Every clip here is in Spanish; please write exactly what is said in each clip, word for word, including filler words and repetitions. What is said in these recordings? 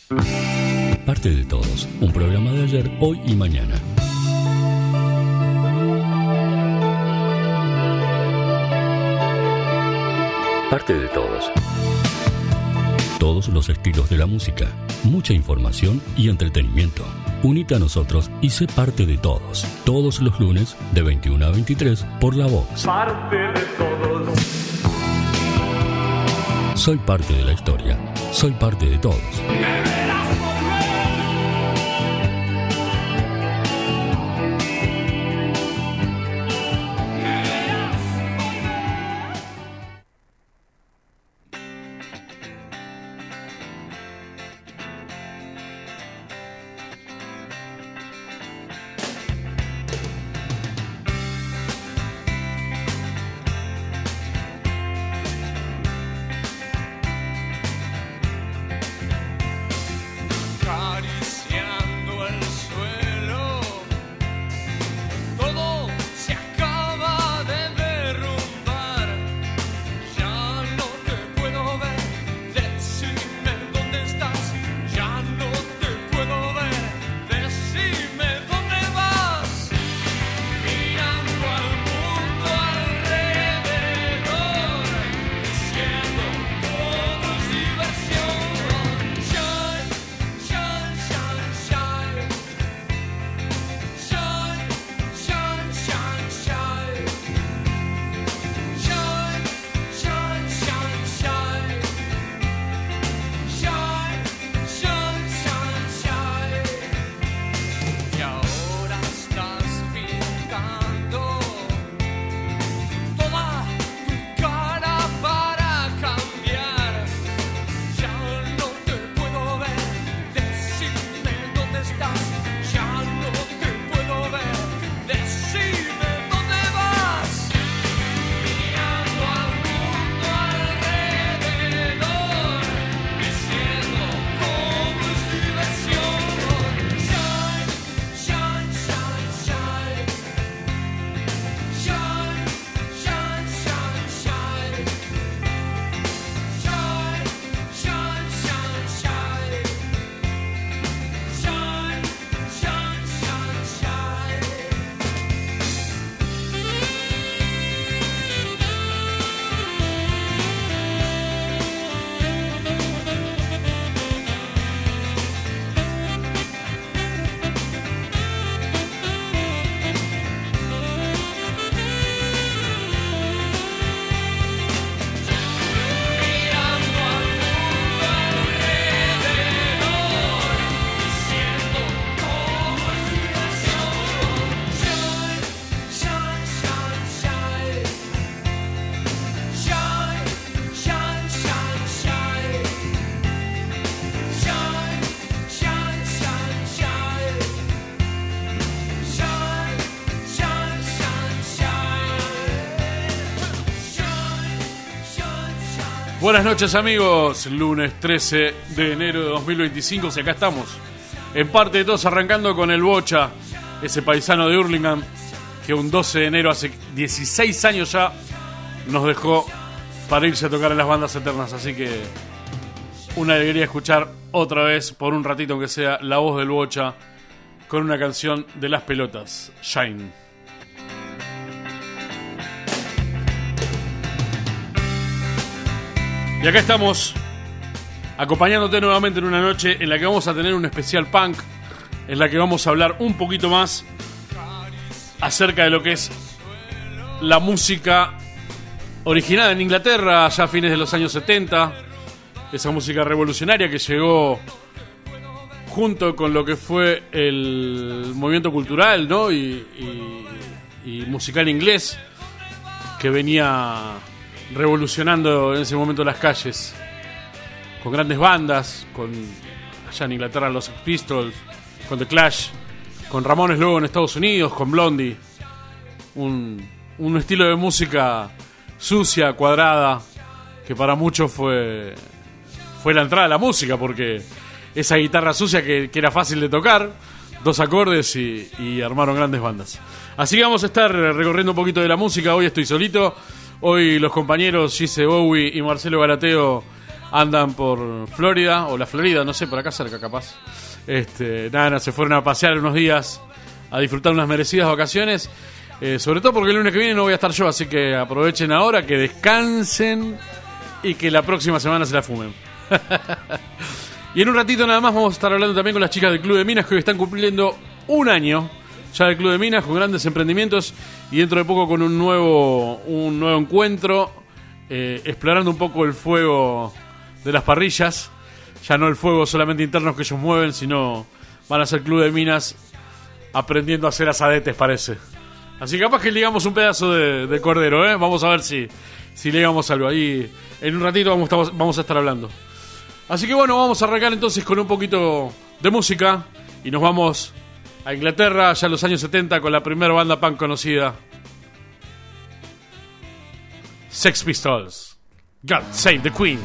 Parte de Todos, un programa de ayer, hoy y mañana. Parte de Todos. Todos los estilos de la música, mucha información y entretenimiento. Unite a nosotros y sé parte de todos. Todos los lunes de veintiuno a veintitrés por La Vox. Parte de todos. Soy parte de la historia. Soy parte de todos. Buenas noches amigos, lunes trece de enero de dos mil veinticinco, y acá estamos, en Parte de Todos, arrancando con el Bocha, ese paisano de Hurlingham, que un doce de enero, hace dieciséis años ya, nos dejó para irse a tocar en las bandas eternas, así que una alegría escuchar otra vez, por un ratito aunque sea, la voz del Bocha, con una canción de Las Pelotas, Shine. Y acá estamos, acompañándote nuevamente en una noche en la que vamos a tener un especial punk, en la que vamos a hablar un poquito más acerca de lo que es la música originada en Inglaterra ya a fines de los años setenta, esa música revolucionaria que llegó junto con lo que fue el movimiento cultural, ¿no? y, y, y musical inglés que venía revolucionando en ese momento las calles, con grandes bandas, con allá en Inglaterra los Sex Pistols, con The Clash, con Ramones luego en Estados Unidos, con Blondie, un, un estilo de música sucia, cuadrada, que para muchos fue fue la entrada a la música, porque esa guitarra sucia que, que era fácil de tocar, dos acordes y, y armaron grandes bandas. Así que vamos a estar recorriendo un poquito de la música. Hoy estoy solito. Hoy los compañeros Gise Bowie y Marcelo Galateo andan por Florida o la Florida, no sé, por acá cerca capaz. Este, nada, nada, se fueron a pasear unos días a disfrutar unas merecidas vacaciones. Eh, sobre todo porque el lunes que viene no voy a estar yo, así que aprovechen ahora, que descansen y que la próxima semana se la fumen. Y en un ratito nada más vamos a estar hablando también con las chicas del Club de Minas, que hoy están cumpliendo un año ya del Club de Minas, con grandes emprendimientos y dentro de poco con un nuevo un nuevo encuentro, eh, explorando un poco el fuego de las parrillas. Ya no el fuego solamente interno que ellos mueven, sino van a ser Club de Minas aprendiendo a hacer asadetes, parece. Así que capaz que ligamos un pedazo de, de cordero, ¿eh? Vamos a ver si, si ligamos algo. Ahí en un ratito vamos, vamos a estar hablando. Así que bueno, vamos a arrancar entonces con un poquito de música. Y nos vamos a Inglaterra, ya en los años setenta, con la primera banda punk conocida. Sex Pistols. God Save the Queen.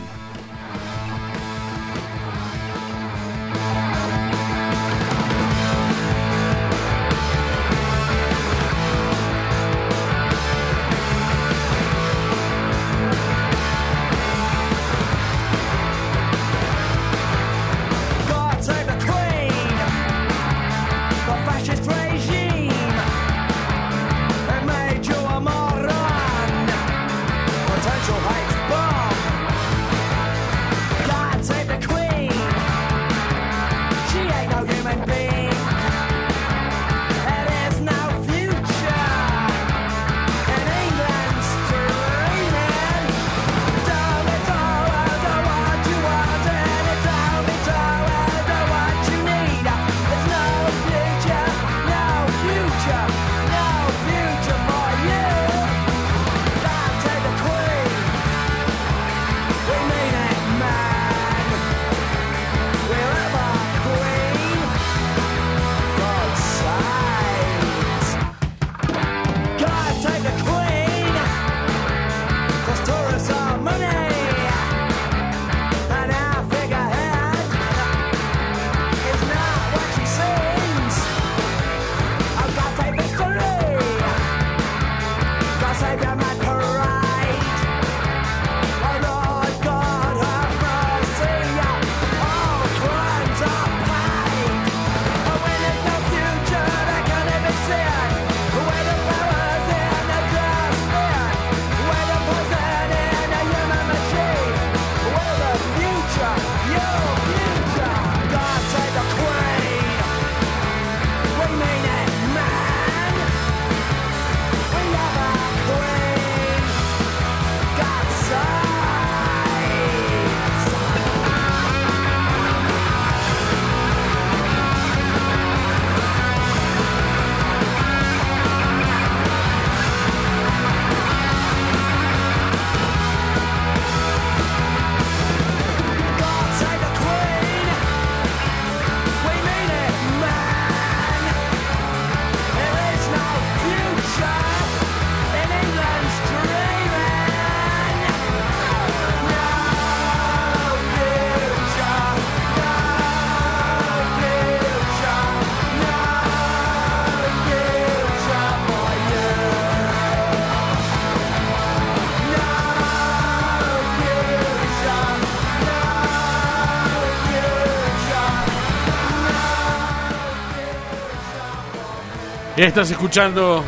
Estás escuchando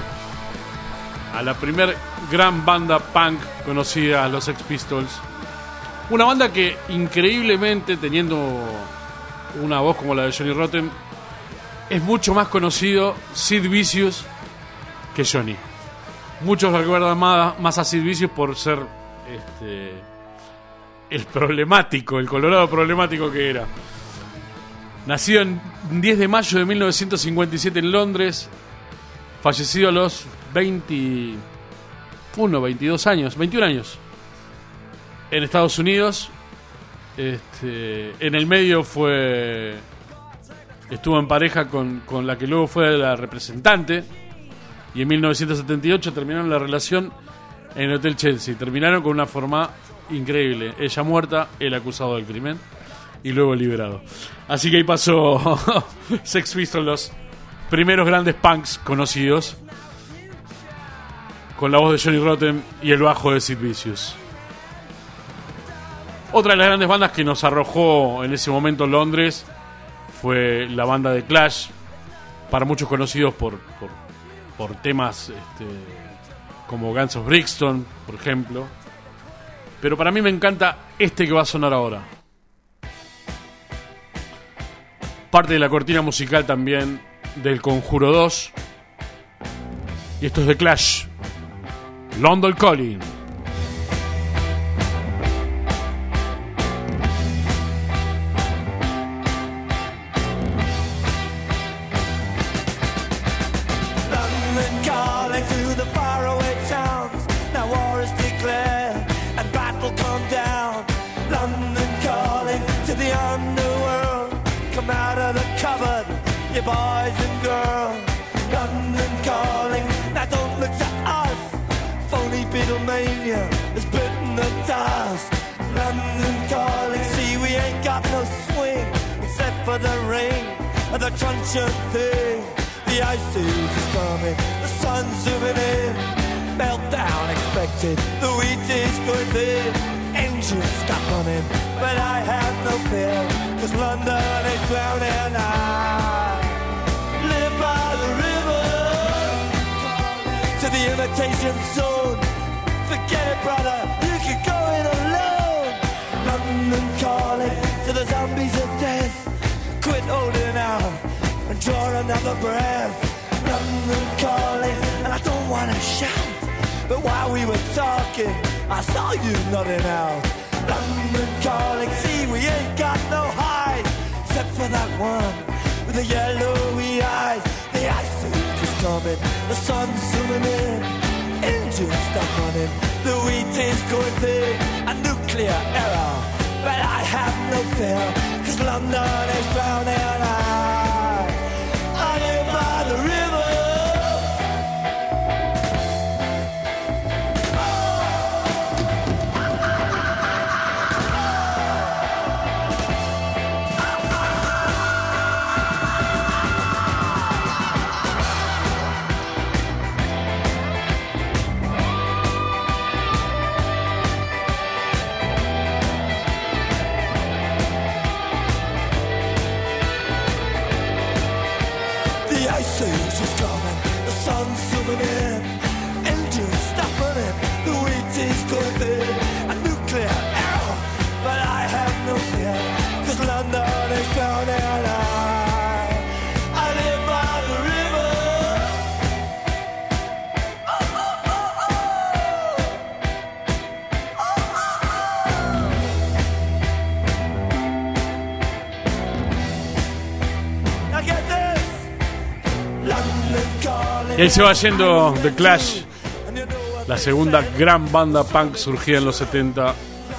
a la primer gran banda punk conocida, los Sex Pistols. Una banda que increíblemente, teniendo una voz como la de Johnny Rotten, es mucho más conocido Sid Vicious que Johnny. Muchos recuerdan más, más a Sid Vicious por ser este, el problemático, el colorado problemático que era. Nacido en diez de mayo de mil novecientos cincuenta y siete en Londres, fallecido a los veintiuno, veintidós años, veintiún años en Estados Unidos. Este, en el medio fue estuvo en pareja con, con la que luego fue la representante, y en mil novecientos setenta y ocho terminaron la relación en el Hotel Chelsea. Terminaron con una forma increíble: ella muerta, él acusado del crimen y luego liberado. Así que ahí pasó Sex Pistols, los primeros grandes punks conocidos, con la voz de Johnny Rotten y el bajo de Sid Vicious. Otra de las grandes bandas que nos arrojó en ese momento Londres fue la banda de Clash, para muchos conocidos por, por, por temas este, como Guns of Brixton, por ejemplo. Pero para mí me encanta este que va a sonar ahora. Parte de la cortina musical también del Conjuro dos. Y esto es de Clash, London Calling. Boys and girls, London calling. Now don't look to us. Phony Beatlemania has bitten the dust. London calling. See, we ain't got no swing except for the rain and the truncheon thing. The ice age is coming. The sun's zooming in. Meltdown expected. The wheat is going thin. Engines stop running, but I have no fear, 'cause London is drowning. I by the river to the imitation zone. Forget it, brother, you can go it alone. London calling to the zombies of death. Quit holding out and draw another breath. London calling, and I don't wanna shout, but while we were talking, I saw you nodding out. London calling, see, we ain't got no hide except for that one with the yellowy eyes. The ice age is coming, the sun's zooming in, engines stop running, the wheat is going thin, a nuclear error, but I have no fear, 'cause London is drowning. I, I live by the river. Y ahí se va yendo The Clash, la segunda gran banda punk surgida en los setenta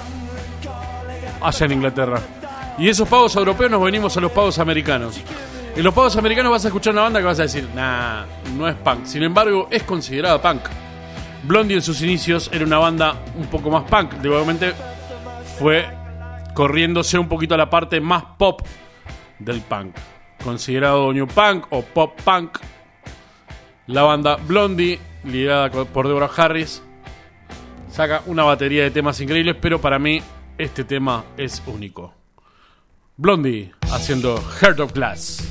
allá en Inglaterra. Y de esos pagos europeos nos venimos a los pagos americanos. En los pagos americanos vas a escuchar una banda que vas a decir, nah, no es punk. Sin embargo, es considerada punk. Blondie en sus inicios era una banda un poco más punk. Obviamente fue corriéndose un poquito a la parte más pop del punk. Considerado new punk o pop punk. La banda Blondie, liderada por Deborah Harris, saca una batería de temas increíbles, pero para mí este tema es único. Blondie haciendo Heart of Glass.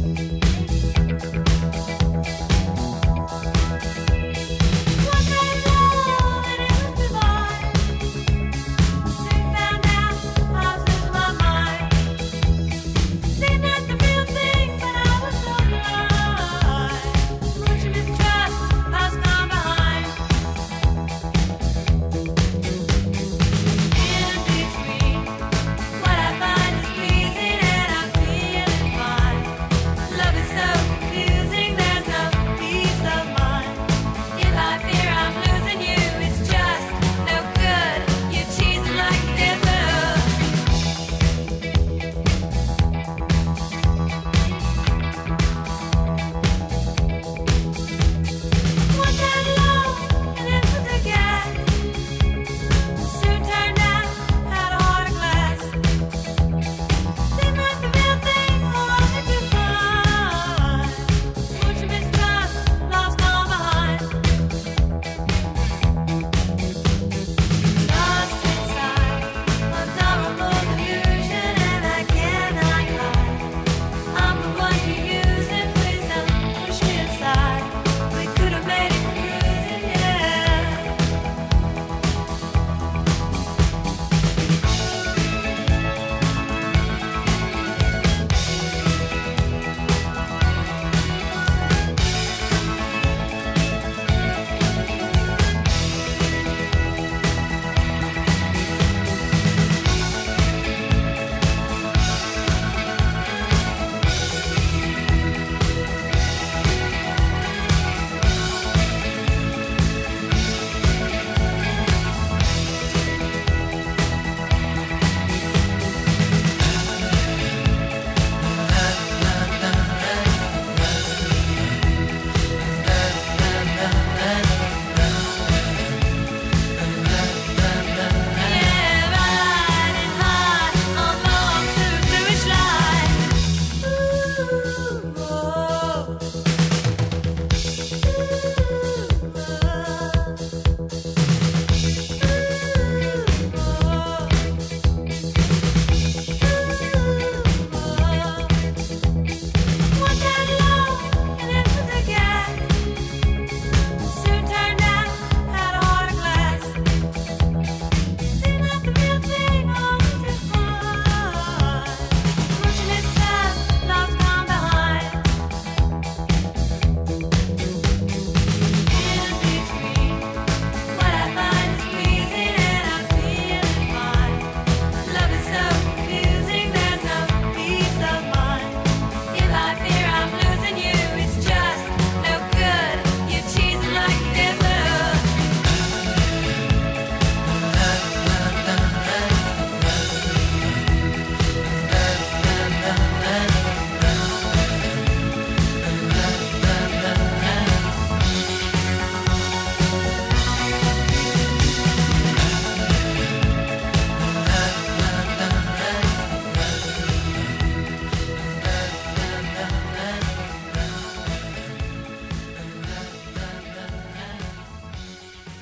One day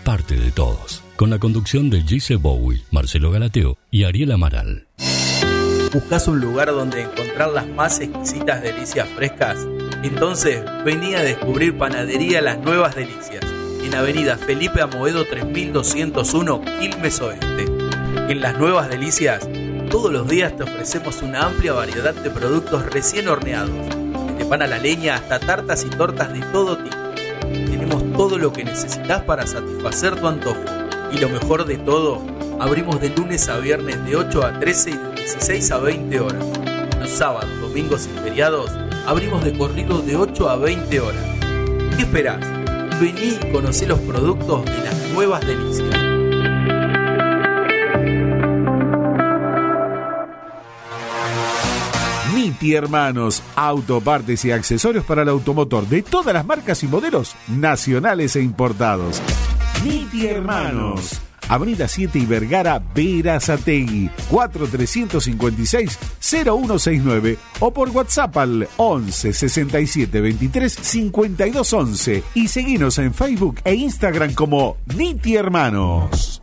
parte de todos. Con la conducción de Gise Bowie, Marcelo Galateo y Ariel Amaral. ¿Buscas un lugar donde encontrar las más exquisitas delicias frescas? Entonces vení a descubrir Panadería Las Nuevas Delicias, en Avenida Felipe Amoedo tres mil doscientos uno, Quilmes Oeste. En Las Nuevas Delicias, todos los días te ofrecemos una amplia variedad de productos recién horneados, desde pan a la leña hasta tartas y tortas de todo tipo. Tenemos todo lo que necesitas para satisfacer tu antojo. Y lo mejor de todo, abrimos de lunes a viernes de ocho a trece y de dieciséis a veinte horas. Los sábados, domingos y feriados abrimos de corrido de ocho a veinte horas. ¿Qué esperás? Vení y conocé los productos de Las Nuevas Delicias. Nitti Hermanos, autopartes y accesorios para el automotor de todas las marcas y modelos nacionales e importados. Nitti Hermanos, Avenida siete y Vergara, Berazategui, cuatro tres cinco seis, cero uno seis nueve o por WhatsApp al once sesenta y siete veintitrés cincuenta y dos once y seguinos en Facebook e Instagram como Nitti Hermanos.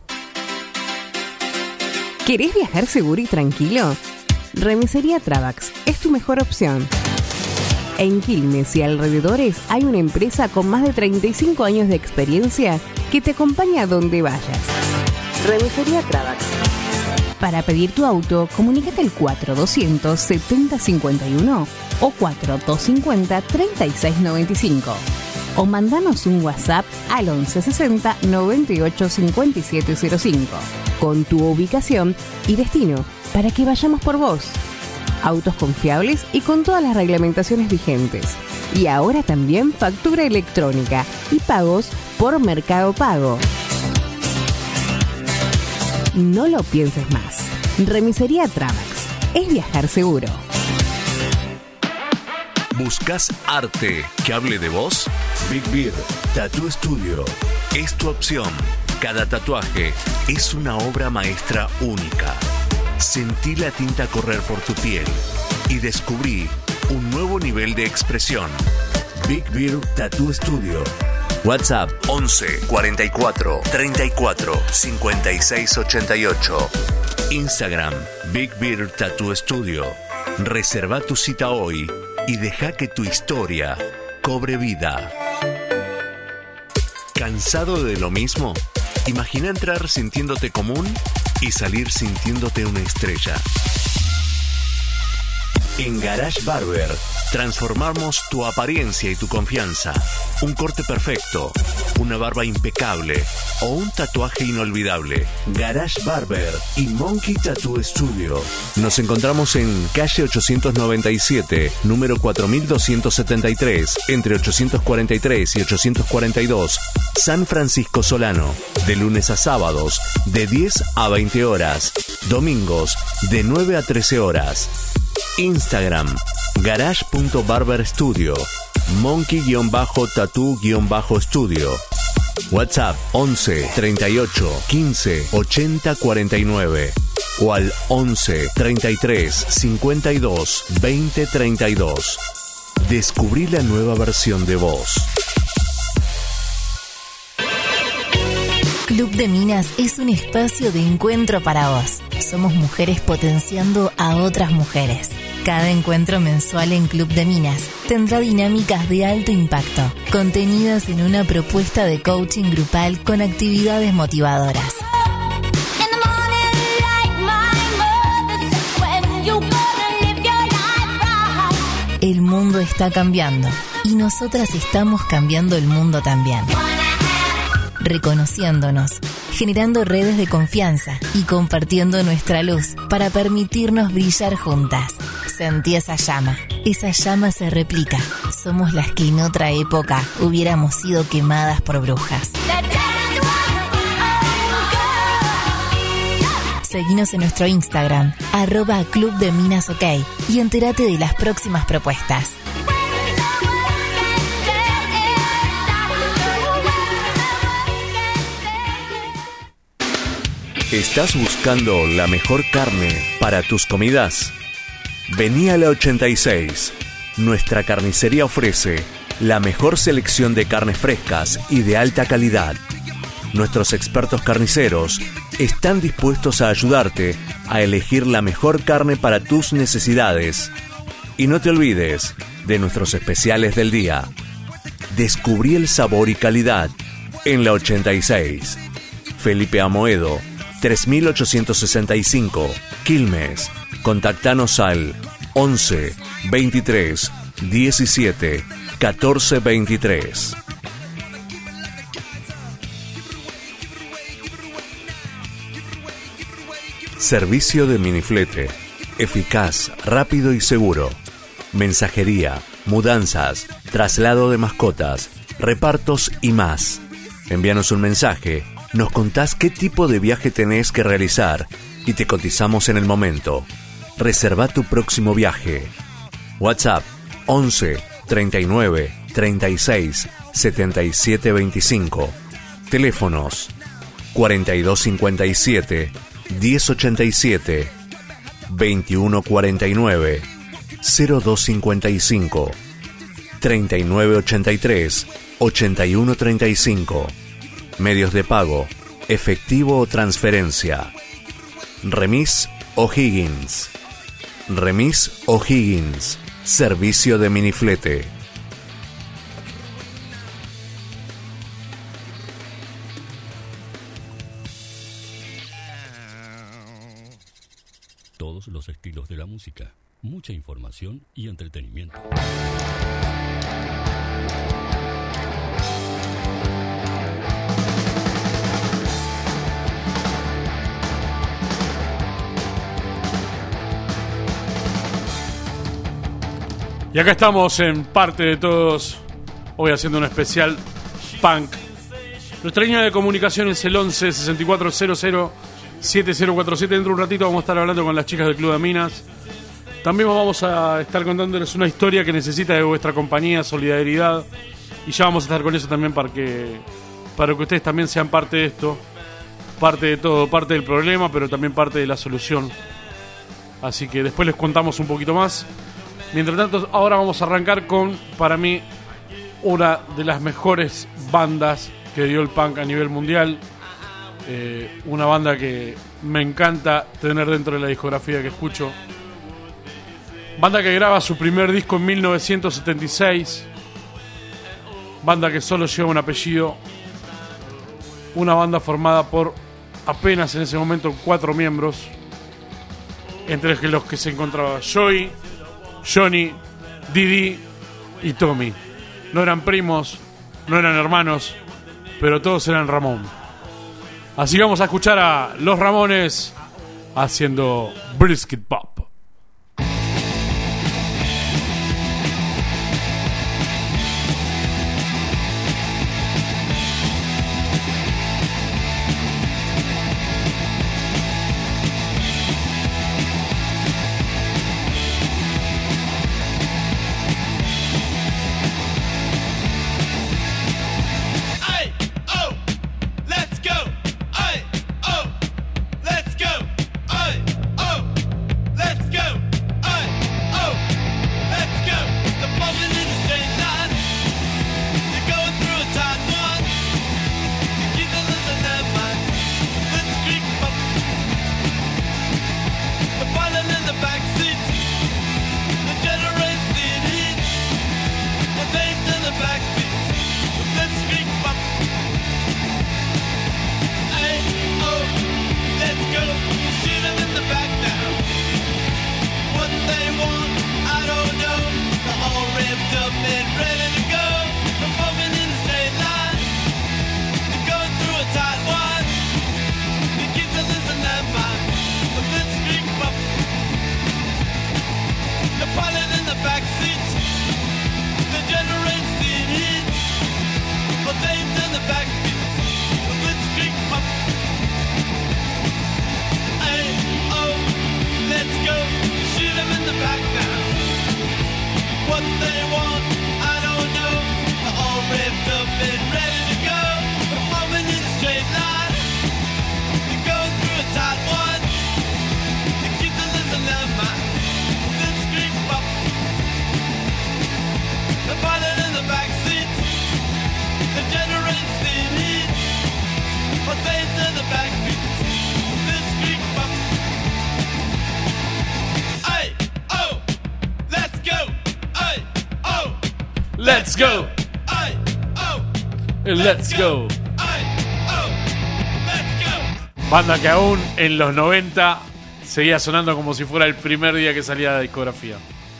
¿Querés viajar seguro y tranquilo? Remisería Travax es tu mejor opción. En Quilmes y alrededores hay una empresa con más de treinta y cinco años de experiencia que te acompaña a donde vayas. Remisería Travax. Para pedir tu auto, comunícate al cuatro doscientos setenta cincuenta y uno o cuatro doscientos cincuenta treinta y seis noventa y cinco. O mandanos un WhatsApp al once sesenta noventa y ocho cincuenta y siete cero cinco con tu ubicación y destino para que vayamos por vos. Autos confiables y con todas las reglamentaciones vigentes. Y ahora también factura electrónica y pagos por Mercado Pago. No lo pienses más. Remisería Travax es viajar seguro. ¿Buscas arte que hable de vos? Big Beard Tattoo Studio es tu opción. Cada tatuaje es una obra maestra única. Sentí la tinta correr por tu piel y descubrí un nuevo nivel de expresión. Big Beard Tattoo Studio. WhatsApp once cuarenta y cuatro treinta y cuatro cincuenta y seis ochenta y ocho. Instagram Big Beard Tattoo Studio. Reserva tu cita hoy y deja que tu historia cobre vida. ¿Cansado de lo mismo? Imagina entrar sintiéndote común y salir sintiéndote una estrella. En Garage Barber transformamos tu apariencia y tu confianza. Un corte perfecto, una barba impecable o un tatuaje inolvidable. Garage Barber y Monkey Tattoo Studio. Nos encontramos en calle ochocientos noventa y siete, número cuatro mil doscientos setenta y tres, entre ochocientos cuarenta y tres y ochocientos cuarenta y dos, San Francisco Solano. De lunes a sábados, de diez a veinte horas. Domingos, de nueve a trece horas. Instagram, garage punto barber studio, monkey-tattoo-studio. WhatsApp once treinta y ocho quince ochenta cuarenta y nueve o al once treinta y tres cincuenta y dos veinte treinta y dos. Descubrí la nueva versión de vos. Club de Minas es un espacio de encuentro para vos. Somos mujeres potenciando a otras mujeres. Cada encuentro mensual en Club de Minas tendrá dinámicas de alto impacto, contenidas en una propuesta de coaching grupal con actividades motivadoras. El mundo está cambiando y nosotras estamos cambiando el mundo también. Reconociéndonos, generando redes de confianza y compartiendo nuestra luz para permitirnos brillar juntas. Sentí esa llama. Esa llama se replica. Somos las que en otra época hubiéramos sido quemadas por brujas. Seguinos en nuestro Instagram, arroba Club de Minas OK, y entérate de las próximas propuestas. ¿Estás buscando la mejor carne para tus comidas? Vení a la ochenta y seis. Nuestra carnicería ofrece la mejor selección de carnes frescas y de alta calidad. Nuestros expertos carniceros están dispuestos a ayudarte a elegir la mejor carne para tus necesidades. Y no te olvides de nuestros especiales del día. Descubrí el sabor y calidad en la ochenta y seis. Felipe Amoedo, tres mil ochocientos sesenta y cinco, Quilmes. Contactanos al once, veintitrés, diecisiete, catorce, veintitrés. Servicio de miniflete. Eficaz, rápido y seguro. Mensajería, mudanzas, traslado de mascotas, repartos y más. Envíanos un mensaje, nos contás qué tipo de viaje tenés que realizar y te cotizamos en el momento. Reserva tu próximo viaje. WhatsApp once, treinta y nueve, treinta y seis, setenta y siete veinticinco. Teléfonos cuarenta y dos cincuenta y siete, diez ochenta y siete, veintiuno cuarenta y nueve, cero dos cincuenta y cinco, treinta y nueve ochenta y tres, ochenta y uno treinta y cinco. Medios de pago, efectivo o transferencia. Remis O'Higgins. Remis O'Higgins. Servicio de miniflete. Todos los estilos de la música, mucha información y entretenimiento. Y acá estamos en Parte de Todos, hoy haciendo un especial punk. Nuestra línea de comunicación es el once, sesenta y cuatro cero cero, siete cero cuatro siete. Dentro de un ratito vamos a estar hablando con las chicas del Club de Minas. También vamos a estar contándoles una historia que necesita de vuestra compañía, solidaridad. Y ya vamos a estar con eso también para que, para que ustedes también sean parte de esto. Parte de todo, parte del problema, pero también parte de la solución. Así que después les contamos un poquito más. Mientras tanto, ahora vamos a arrancar con, para mí, una de las mejores bandas que dio el punk a nivel mundial. Eh, una banda que me encanta tener dentro de la discografía que escucho. Banda que graba su primer disco en mil novecientos setenta y seis. Banda que solo lleva un apellido. Una banda formada por apenas en ese momento cuatro miembros, entre los que se encontraba Joey, Johnny, Didi y Tommy. No eran primos, no eran hermanos, pero todos eran Ramón. Así que vamos a escuchar a Los Ramones haciendo Brisket Pop. Let's go. Let's go. Banda que aún en los noventa seguía sonando como si fuera el primer día que salía de la discografía.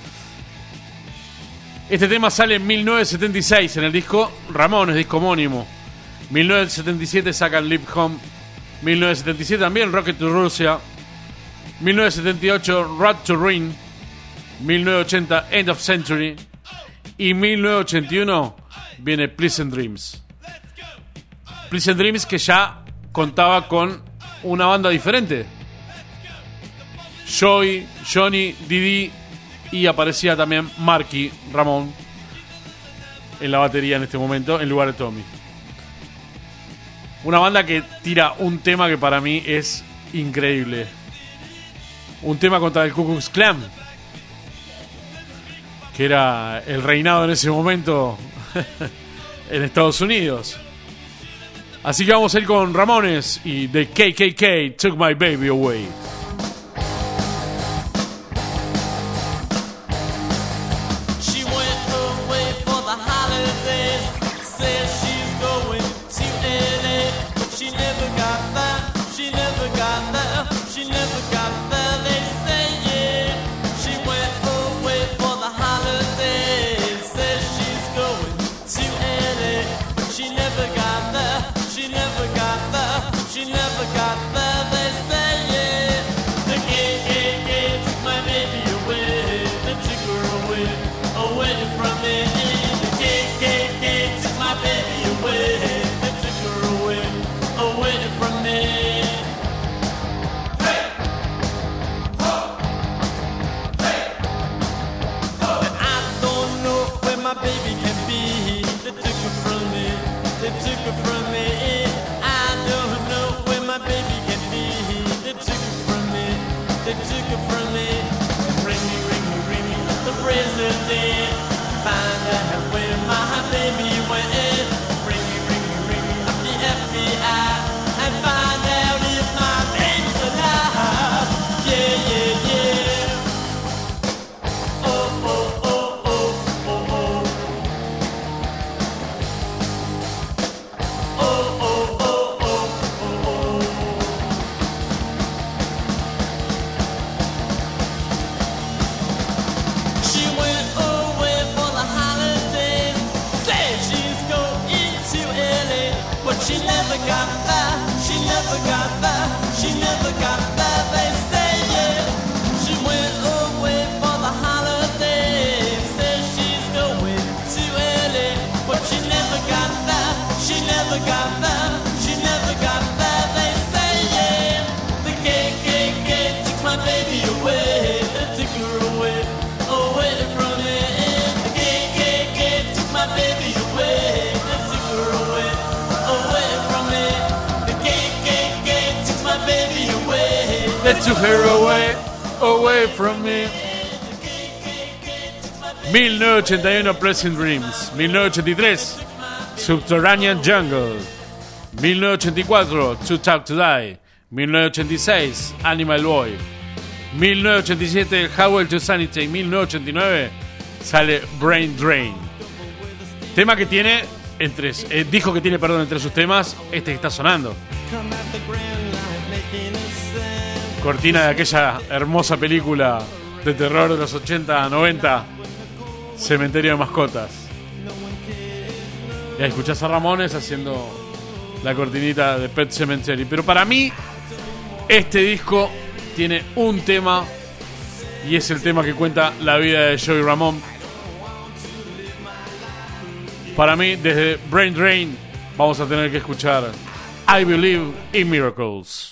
Este tema sale en mil novecientos setenta y seis en el disco Ramones, disco homónimo. mil novecientos setenta y siete sacan Live Home. mil novecientos setenta y siete también Rocket to Russia. mil novecientos setenta y ocho Road to Ruin. mil novecientos ochenta End of Century. Y mil novecientos ochenta y uno viene Pleasant Dreams. Pleasant Dreams que ya contaba con una banda diferente. Joey, Johnny, Didi y aparecía también Marky Ramón en la batería en este momento en lugar de Tommy. Una banda que tira un tema que para mí es increíble. Un tema contra el Ku Klux Klan, que era el reinado en ese momento en Estados Unidos. Así que vamos a ir con Ramones y The K K K Took My Baby Away. They took her away, away from me. mil novecientos ochenta y uno Pleasant Dreams. mil novecientos ochenta y tres Subterranean Jungle. mil novecientos ochenta y cuatro Too Tough to Die. mil novecientos ochenta y seis Animal Boy. mil novecientos ochenta y siete Highway to Sanity. mil novecientos ochenta y nueve sale Brain Drain. Tema que tiene entre eh, dijo que tiene, perdón, entre sus temas este que está sonando. Cortina de aquella hermosa película de terror de los ochenta, noventa, Cementerio de Mascotas. Y ahí escuchás a Ramones haciendo la cortinita de Pet Sematary. Pero para mí, este disco tiene un tema, y es el tema que cuenta la vida de Joey Ramone. Para mí, desde Brain Drain, vamos a tener que escuchar I Believe in Miracles.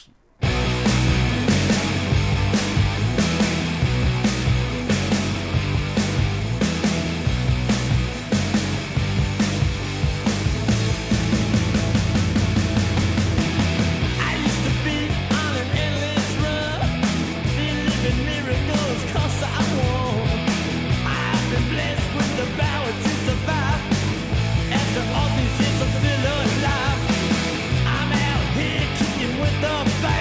The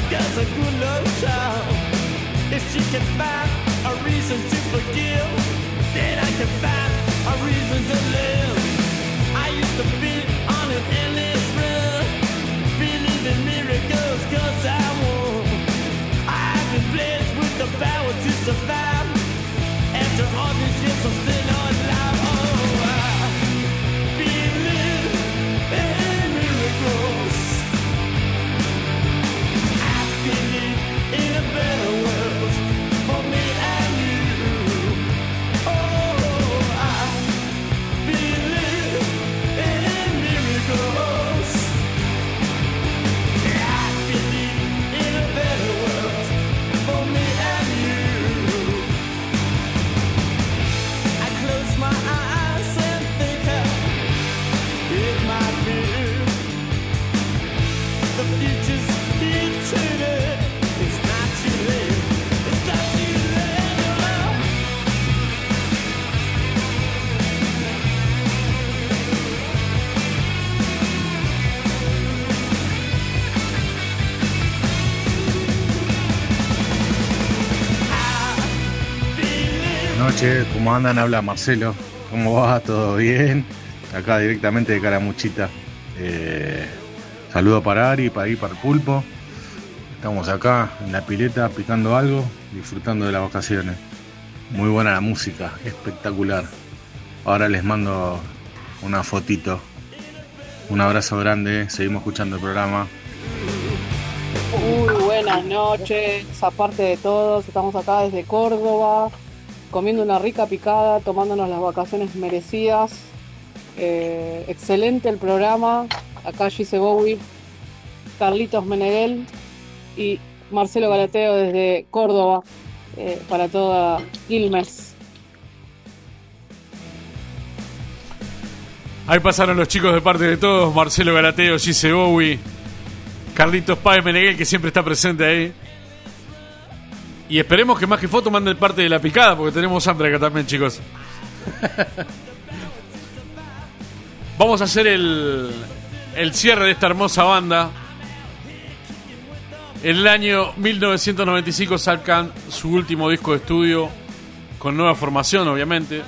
girl's a good love child. If she can find a reason to forgive, then I can find a reason to live. I used to be on an endless run, believe in miracles cause I won. I've been blessed with the power to survive. After all these years I'm still alive. Oh, I believe in miracles. I believe in a better world for me and you. Oh, I believe in miracles. I believe in a better world for me and you. I close my eyes and think how it might be. The future's eternal. It's not too late. It's not too late. No. Buenas noches, ¿cómo andan? Habla Marcelo. ¿Cómo va? ¿Todo bien? Acá directamente de Caramuchita. Eh, saludo para Ari, para ir para el Pulpo. Estamos acá en la pileta picando algo, disfrutando de las vacaciones. Muy buena la música, espectacular. Ahora les mando una fotito. Un abrazo grande, seguimos escuchando el programa. Muy buenas noches, aparte de todos, estamos acá desde Córdoba, comiendo una rica picada, tomándonos las vacaciones merecidas. Eh, excelente el programa, acá Gise Bowie, Carlitos Meneghel y Marcelo Galateo desde Córdoba, eh, para toda Quilmes. Ahí pasaron los chicos de parte de todos, Marcelo Galateo, Gise Bowie, Carlitos Páez Meneghel, que siempre está presente ahí. Y esperemos que más que foto manden parte de la picada, porque tenemos hambre acá también, chicos. Vamos a hacer el, el cierre de esta hermosa banda. En el año mil novecientos noventa y cinco sacan su último disco de estudio, con nueva formación, obviamente.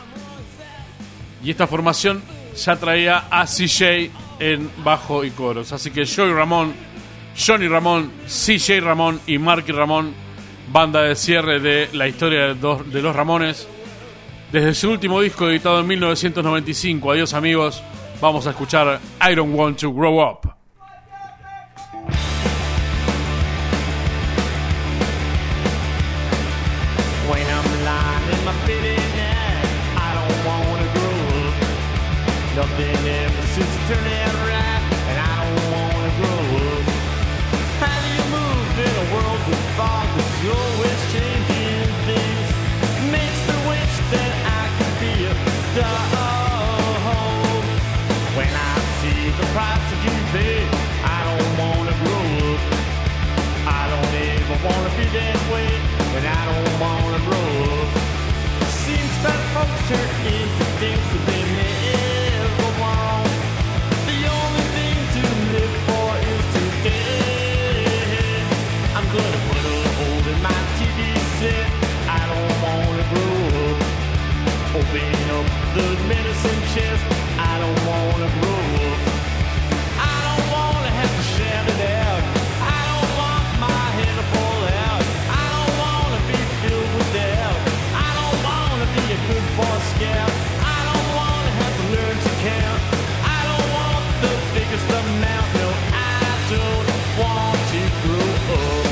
Y esta formación ya traía a C J en bajo y coros. Así que Joey Ramón, Johnny Ramón, C J Ramón y Marky Ramón, banda de cierre de la historia de, dos, de los Ramones. Desde su último disco editado en mil novecientos noventa y cinco. Adiós, amigos. Vamos a escuchar I Don't Want to Grow Up. When I'm lying in my bed at night, I don't wanna grow up. Nothing ever seems to turn out right, and I don't wanna grow up. How do you move in a world with fog that's always changing things? Makes me wish that I could be a dog. When I see the price that you pay, I don't wanna grow up. I don't ever wanna be that way, and I don't wanna grow up. Seems that folks turn into things that they never want. The only thing to live for is today. I'm gonna put a hole in my T V set. I don't wanna grow up. Open up the medicine chest. I don't wanna grow up. I don't wanna have to shout it out. I don't want my head to fall out. I don't wanna be filled with doubt. I don't wanna be a good boy scout. I don't wanna have to learn to count. I don't want the biggest amount. No, I don't want to grow up.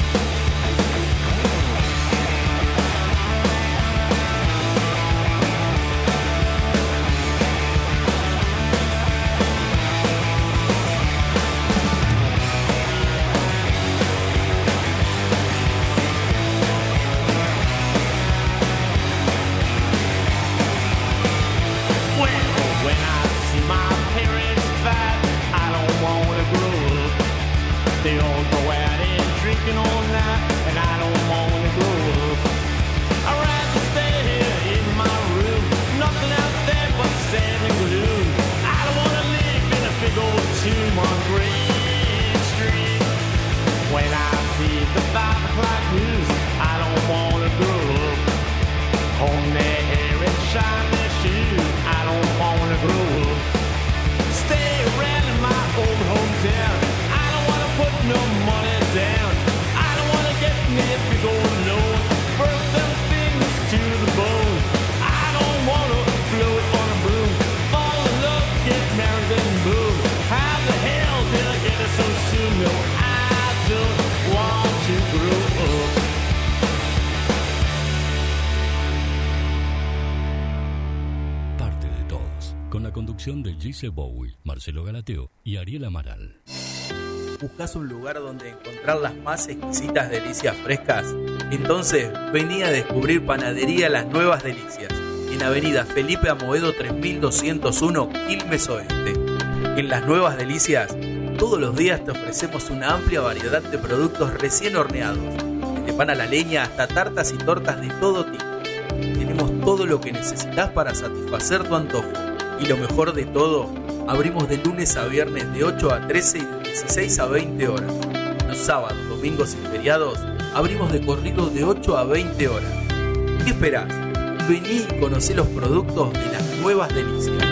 When I see my parents fight, I don't wanna grow up. They all go out and drinking all night, and I don't wanna grow up. I'd rather stay here in my room, nothing out there but sand and glue. I don't wanna live in a big old tomb on Green Street. When I see the five o'clock news, I don't wanna grow up. Comb their hair and shine their shoes, I don't wanna grow up. Stay around in my old hometown, I don't wanna put no money down. I don't wanna get me a big old loan, burn them fingers to the bone. I don't wanna blow it on a broom, fall in love, get married and move. How the hell did I get it so soon? No, I don't want to grow up. Parte de todos, con la conducción de Gise Bowie, Marcelo Galateo y Ariel Amaral. ¿Buscás un lugar donde encontrar las más exquisitas delicias frescas? Entonces vení a descubrir Panadería Las Nuevas Delicias, en Avenida Felipe Amoedo tres mil doscientos uno, Quilmes Oeste. En Las Nuevas Delicias, todos los días te ofrecemos una amplia variedad de productos recién horneados, desde pan a la leña hasta tartas y tortas de todo tipo. Tenemos todo lo que necesitas para satisfacer tu antojo. Y lo mejor de todo, abrimos de lunes a viernes de ocho a trece y de dieciséis a veinte horas. Los sábados, domingos y feriados abrimos de corrido de ocho a veinte horas. ¿Qué esperás? Vení y conocé los productos de Las Nuevas Delicias.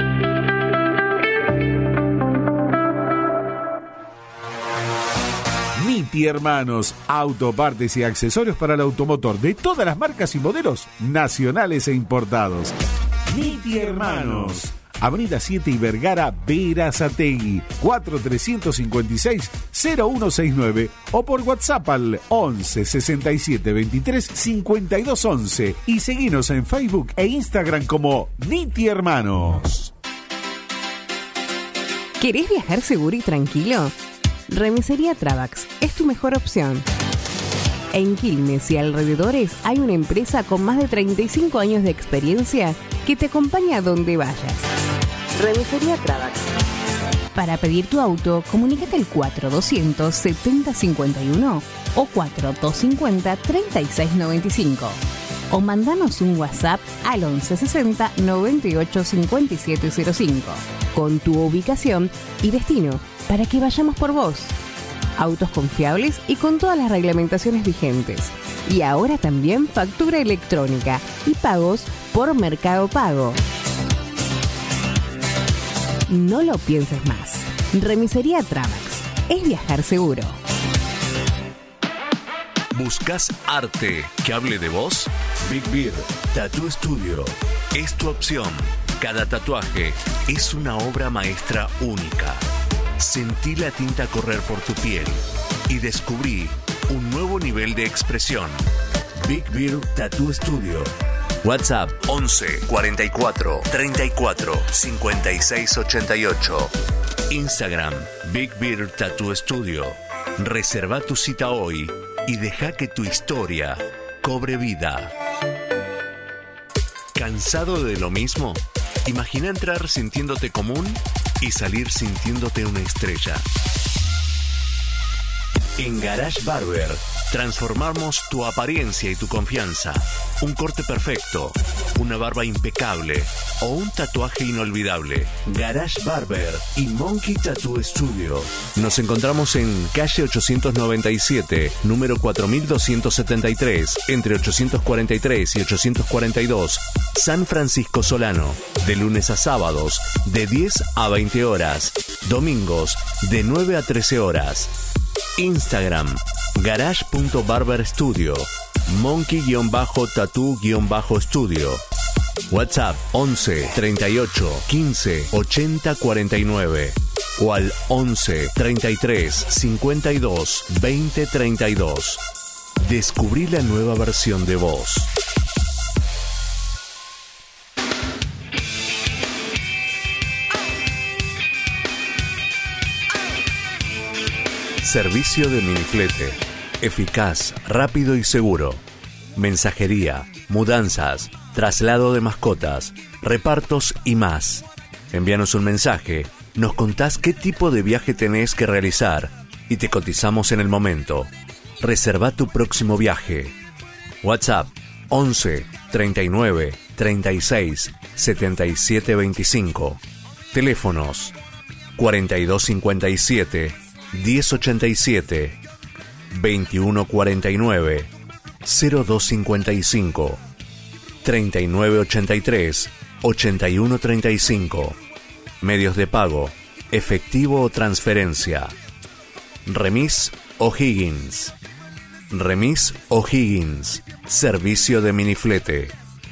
Miti Hermanos, autopartes y accesorios para el automotor de todas las marcas y modelos nacionales e importados. Miti Hermanos, Avenida siete y Vergara, Berazategui, cuatro tres cinco seis, cero uno seis nueve o por WhatsApp al once sesenta y siete veintitrés cincuenta y dos once y seguinos en Facebook e Instagram como Miti Hermanos. ¿Querés viajar seguro y tranquilo? Remisería Travax es tu mejor opción. En Quilmes y alrededores hay una empresa con más de treinta y cinco años de experiencia que te acompaña a donde vayas. Remisería Travax. Para pedir tu auto, comunícate al cuatro doscientos setenta cincuenta y uno o cuatro doscientos cincuenta treinta y seis noventa y cinco. O mandanos un WhatsApp al once sesenta noventa y ocho cincuenta y siete cero cinco con tu ubicación y destino para que vayamos por vos. Autos confiables y con todas las reglamentaciones vigentes. Y ahora también factura electrónica y pagos por Mercado Pago. No lo pienses más. Remisería Travax es viajar seguro. ¿Buscas arte que hable de vos? Big Beard Tattoo Studio Es tu opción. Cada tatuaje es una obra maestra única. Sentí la tinta correr por tu piel y descubrí un nuevo nivel de expresión. Big Beard Tattoo Studio. WhatsApp once cuarenta y cuatro treinta y cuatro cincuenta y seis ochenta y ocho. Instagram Big Beard Tattoo Studio. Reserva tu cita hoy y deja que tu historia cobre vida. ¿Cansado de lo mismo? Imagina entrar sintiéndote común y salir sintiéndote una estrella. En Garage Barber transformamos tu apariencia y tu confianza. Un corte perfecto, una barba impecable o un tatuaje inolvidable. Garage Barber y Monkey Tattoo Studio. Nos encontramos en calle ochocientos noventa y siete, número cuatro mil doscientos setenta y tres, entre ochocientos cuarenta y tres y ochocientos cuarenta y dos, San Francisco Solano. De lunes a sábados, de diez a veinte horas. Domingos, de nueve a trece horas. Instagram, garage punto barber studio, monkey-tattoo-studio. WhatsApp once treinta y ocho quince ochenta cuarenta y nueve o al once treinta y tres cincuenta y dos veinte treinta y dos. Descubrí la nueva versión de vos. Servicio de miniflete. Eficaz, rápido y seguro. Mensajería, mudanzas, traslado de mascotas, repartos y más. Envíanos un mensaje, nos contás qué tipo de viaje tenés que realizar y te cotizamos en el momento. Reserva tu próximo viaje. WhatsApp once treinta y nueve treinta y seis setenta y siete veinticinco. Teléfonos cuarenta y dos cincuenta y siete diez ochenta y siete veintiuno cuarenta y nueve, cero dos cincuenta y cinco, treinta y nueve ochenta y tres, ochenta y uno treinta y cinco. Medios de pago, efectivo o transferencia. Remis O'Higgins. Remis O'Higgins, servicio de miniflete.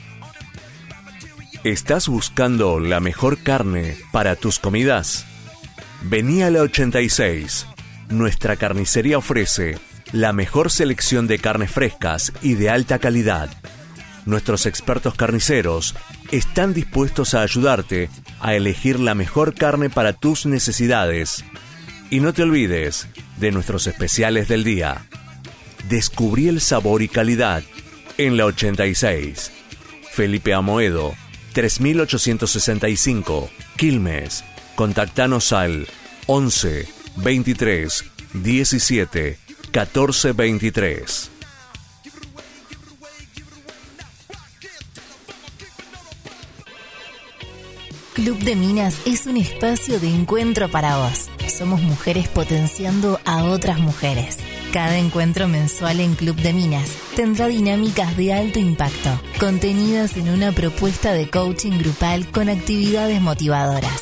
¿Estás buscando la mejor carne para tus comidas? Vení a la ochenta y seis. Nuestra carnicería ofrece la mejor selección de carnes frescas y de alta calidad. Nuestros expertos carniceros están dispuestos a ayudarte a elegir la mejor carne para tus necesidades. Y no te olvides de nuestros especiales del día. Descubrí el sabor y calidad en la ochenta y seis. Felipe Amoedo, tres mil ochocientos sesenta y cinco, Quilmes. Contactanos al once, veintitrés, diecisiete, catorce, veintitrés. Club de Minas es un espacio de encuentro para vos. Somos mujeres potenciando a otras mujeres. Cada encuentro mensual en Club de Minas tendrá dinámicas de alto impacto, contenidas en una propuesta de coaching grupal con actividades motivadoras.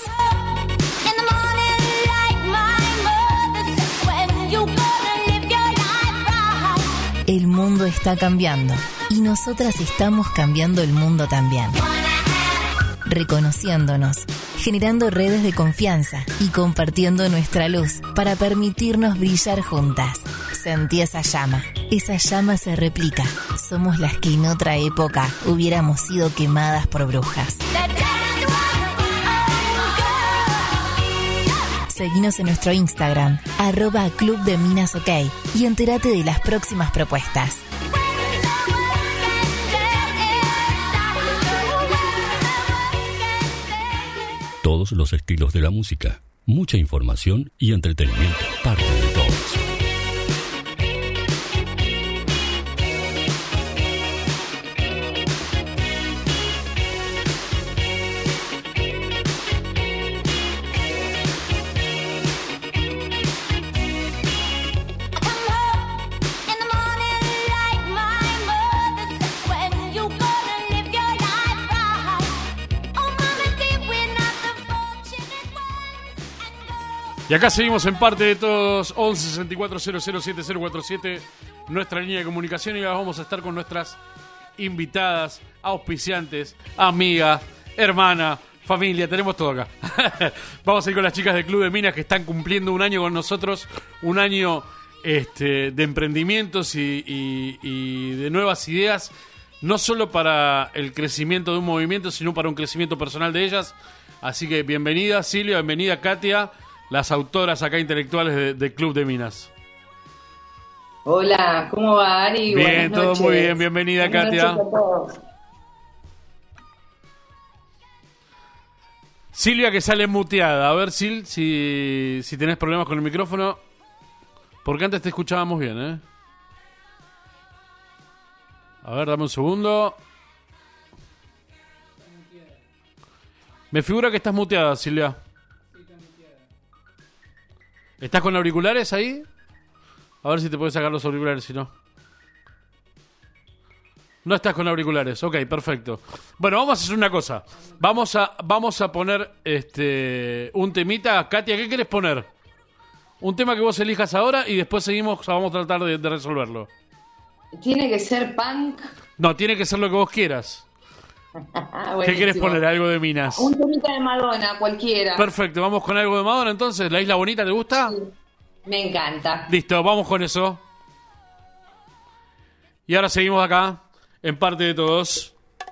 El mundo está cambiando y nosotras estamos cambiando el mundo también. Reconociéndonos, generando redes de confianza y compartiendo nuestra luz para permitirnos brillar juntas. Sentí esa llama. Esa llama se replica. Somos las que en otra época hubiéramos sido quemadas por brujas. Seguinos en nuestro Instagram, arroba Club de Minas OK, y entérate de las próximas propuestas. Todos los estilos de la música, mucha información y entretenimiento, parte de todos. Y acá seguimos en parte de todos. Once sesenta y cuatro cero cero siete cero cuatro siete, nuestra línea de comunicación, y ahora vamos a estar con nuestras invitadas, auspiciantes, amigas, hermana, familia, tenemos todo acá. Vamos a ir con las chicas del Club de Minas, que están cumpliendo un año con nosotros, un año este, de emprendimientos y, y, y de nuevas ideas, no solo para el crecimiento de un movimiento, sino para un crecimiento personal de ellas. Así que bienvenida Silvia, bienvenida Katia, las autoras acá intelectuales de, de Club de Minas. Hola, ¿cómo va, Ari? Bien, todo noches. muy bien, bienvenida Buenas Katia. noches a todos. Silvia, que sale muteada. A ver, Sil, si, si tenés problemas con el micrófono, porque antes te escuchábamos bien, ¿eh? A ver, dame un segundo. Me figura que estás muteada, Silvia. ¿Estás con auriculares ahí? A ver si te puedes sacar los auriculares, si no. No estás con auriculares, ok, perfecto. Bueno, vamos a hacer una cosa. Vamos a, vamos a poner este un temita. Katia, ¿qué querés poner? Un tema que vos elijas ahora y después seguimos, vamos a tratar de, de resolverlo. ¿Tiene que ser punk? No, tiene que ser lo que vos quieras. ¿Qué querés poner? Algo de Minas. Un temita de Madonna, cualquiera. Perfecto, vamos con algo de Madonna entonces. ¿La Isla Bonita te gusta? Sí, me encanta. Listo, vamos con eso. Y ahora seguimos acá, en parte de todos.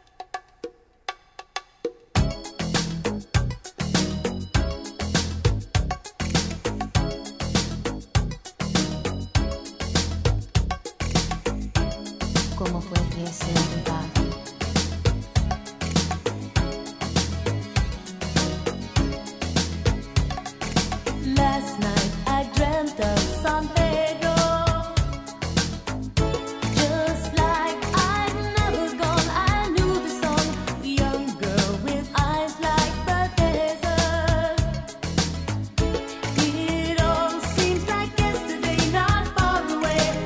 ¿Cómo fue que se va? Last night I dreamt of San Pedro, just like I'd never gone. I knew the song, young girl with eyes like the desert. It all seems like yesterday, not far away.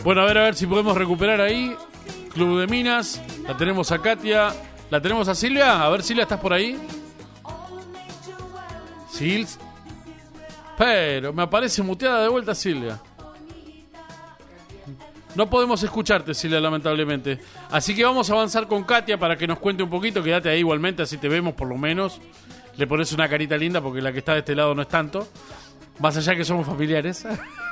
Bueno, a ver, a ver si podemos recuperar ahí. Club de Minas. La tenemos a Katia. ¿La tenemos a Silvia? A ver, Silvia, ¿estás por ahí? Sils. Pero me aparece muteada de vuelta Silvia. No podemos escucharte, Silvia, lamentablemente. Así que vamos a avanzar con Katia para que nos cuente un poquito. Quédate ahí igualmente, así te vemos por lo menos. Le pones una carita linda porque la que está de este lado no es tanto. Más allá que somos familiares.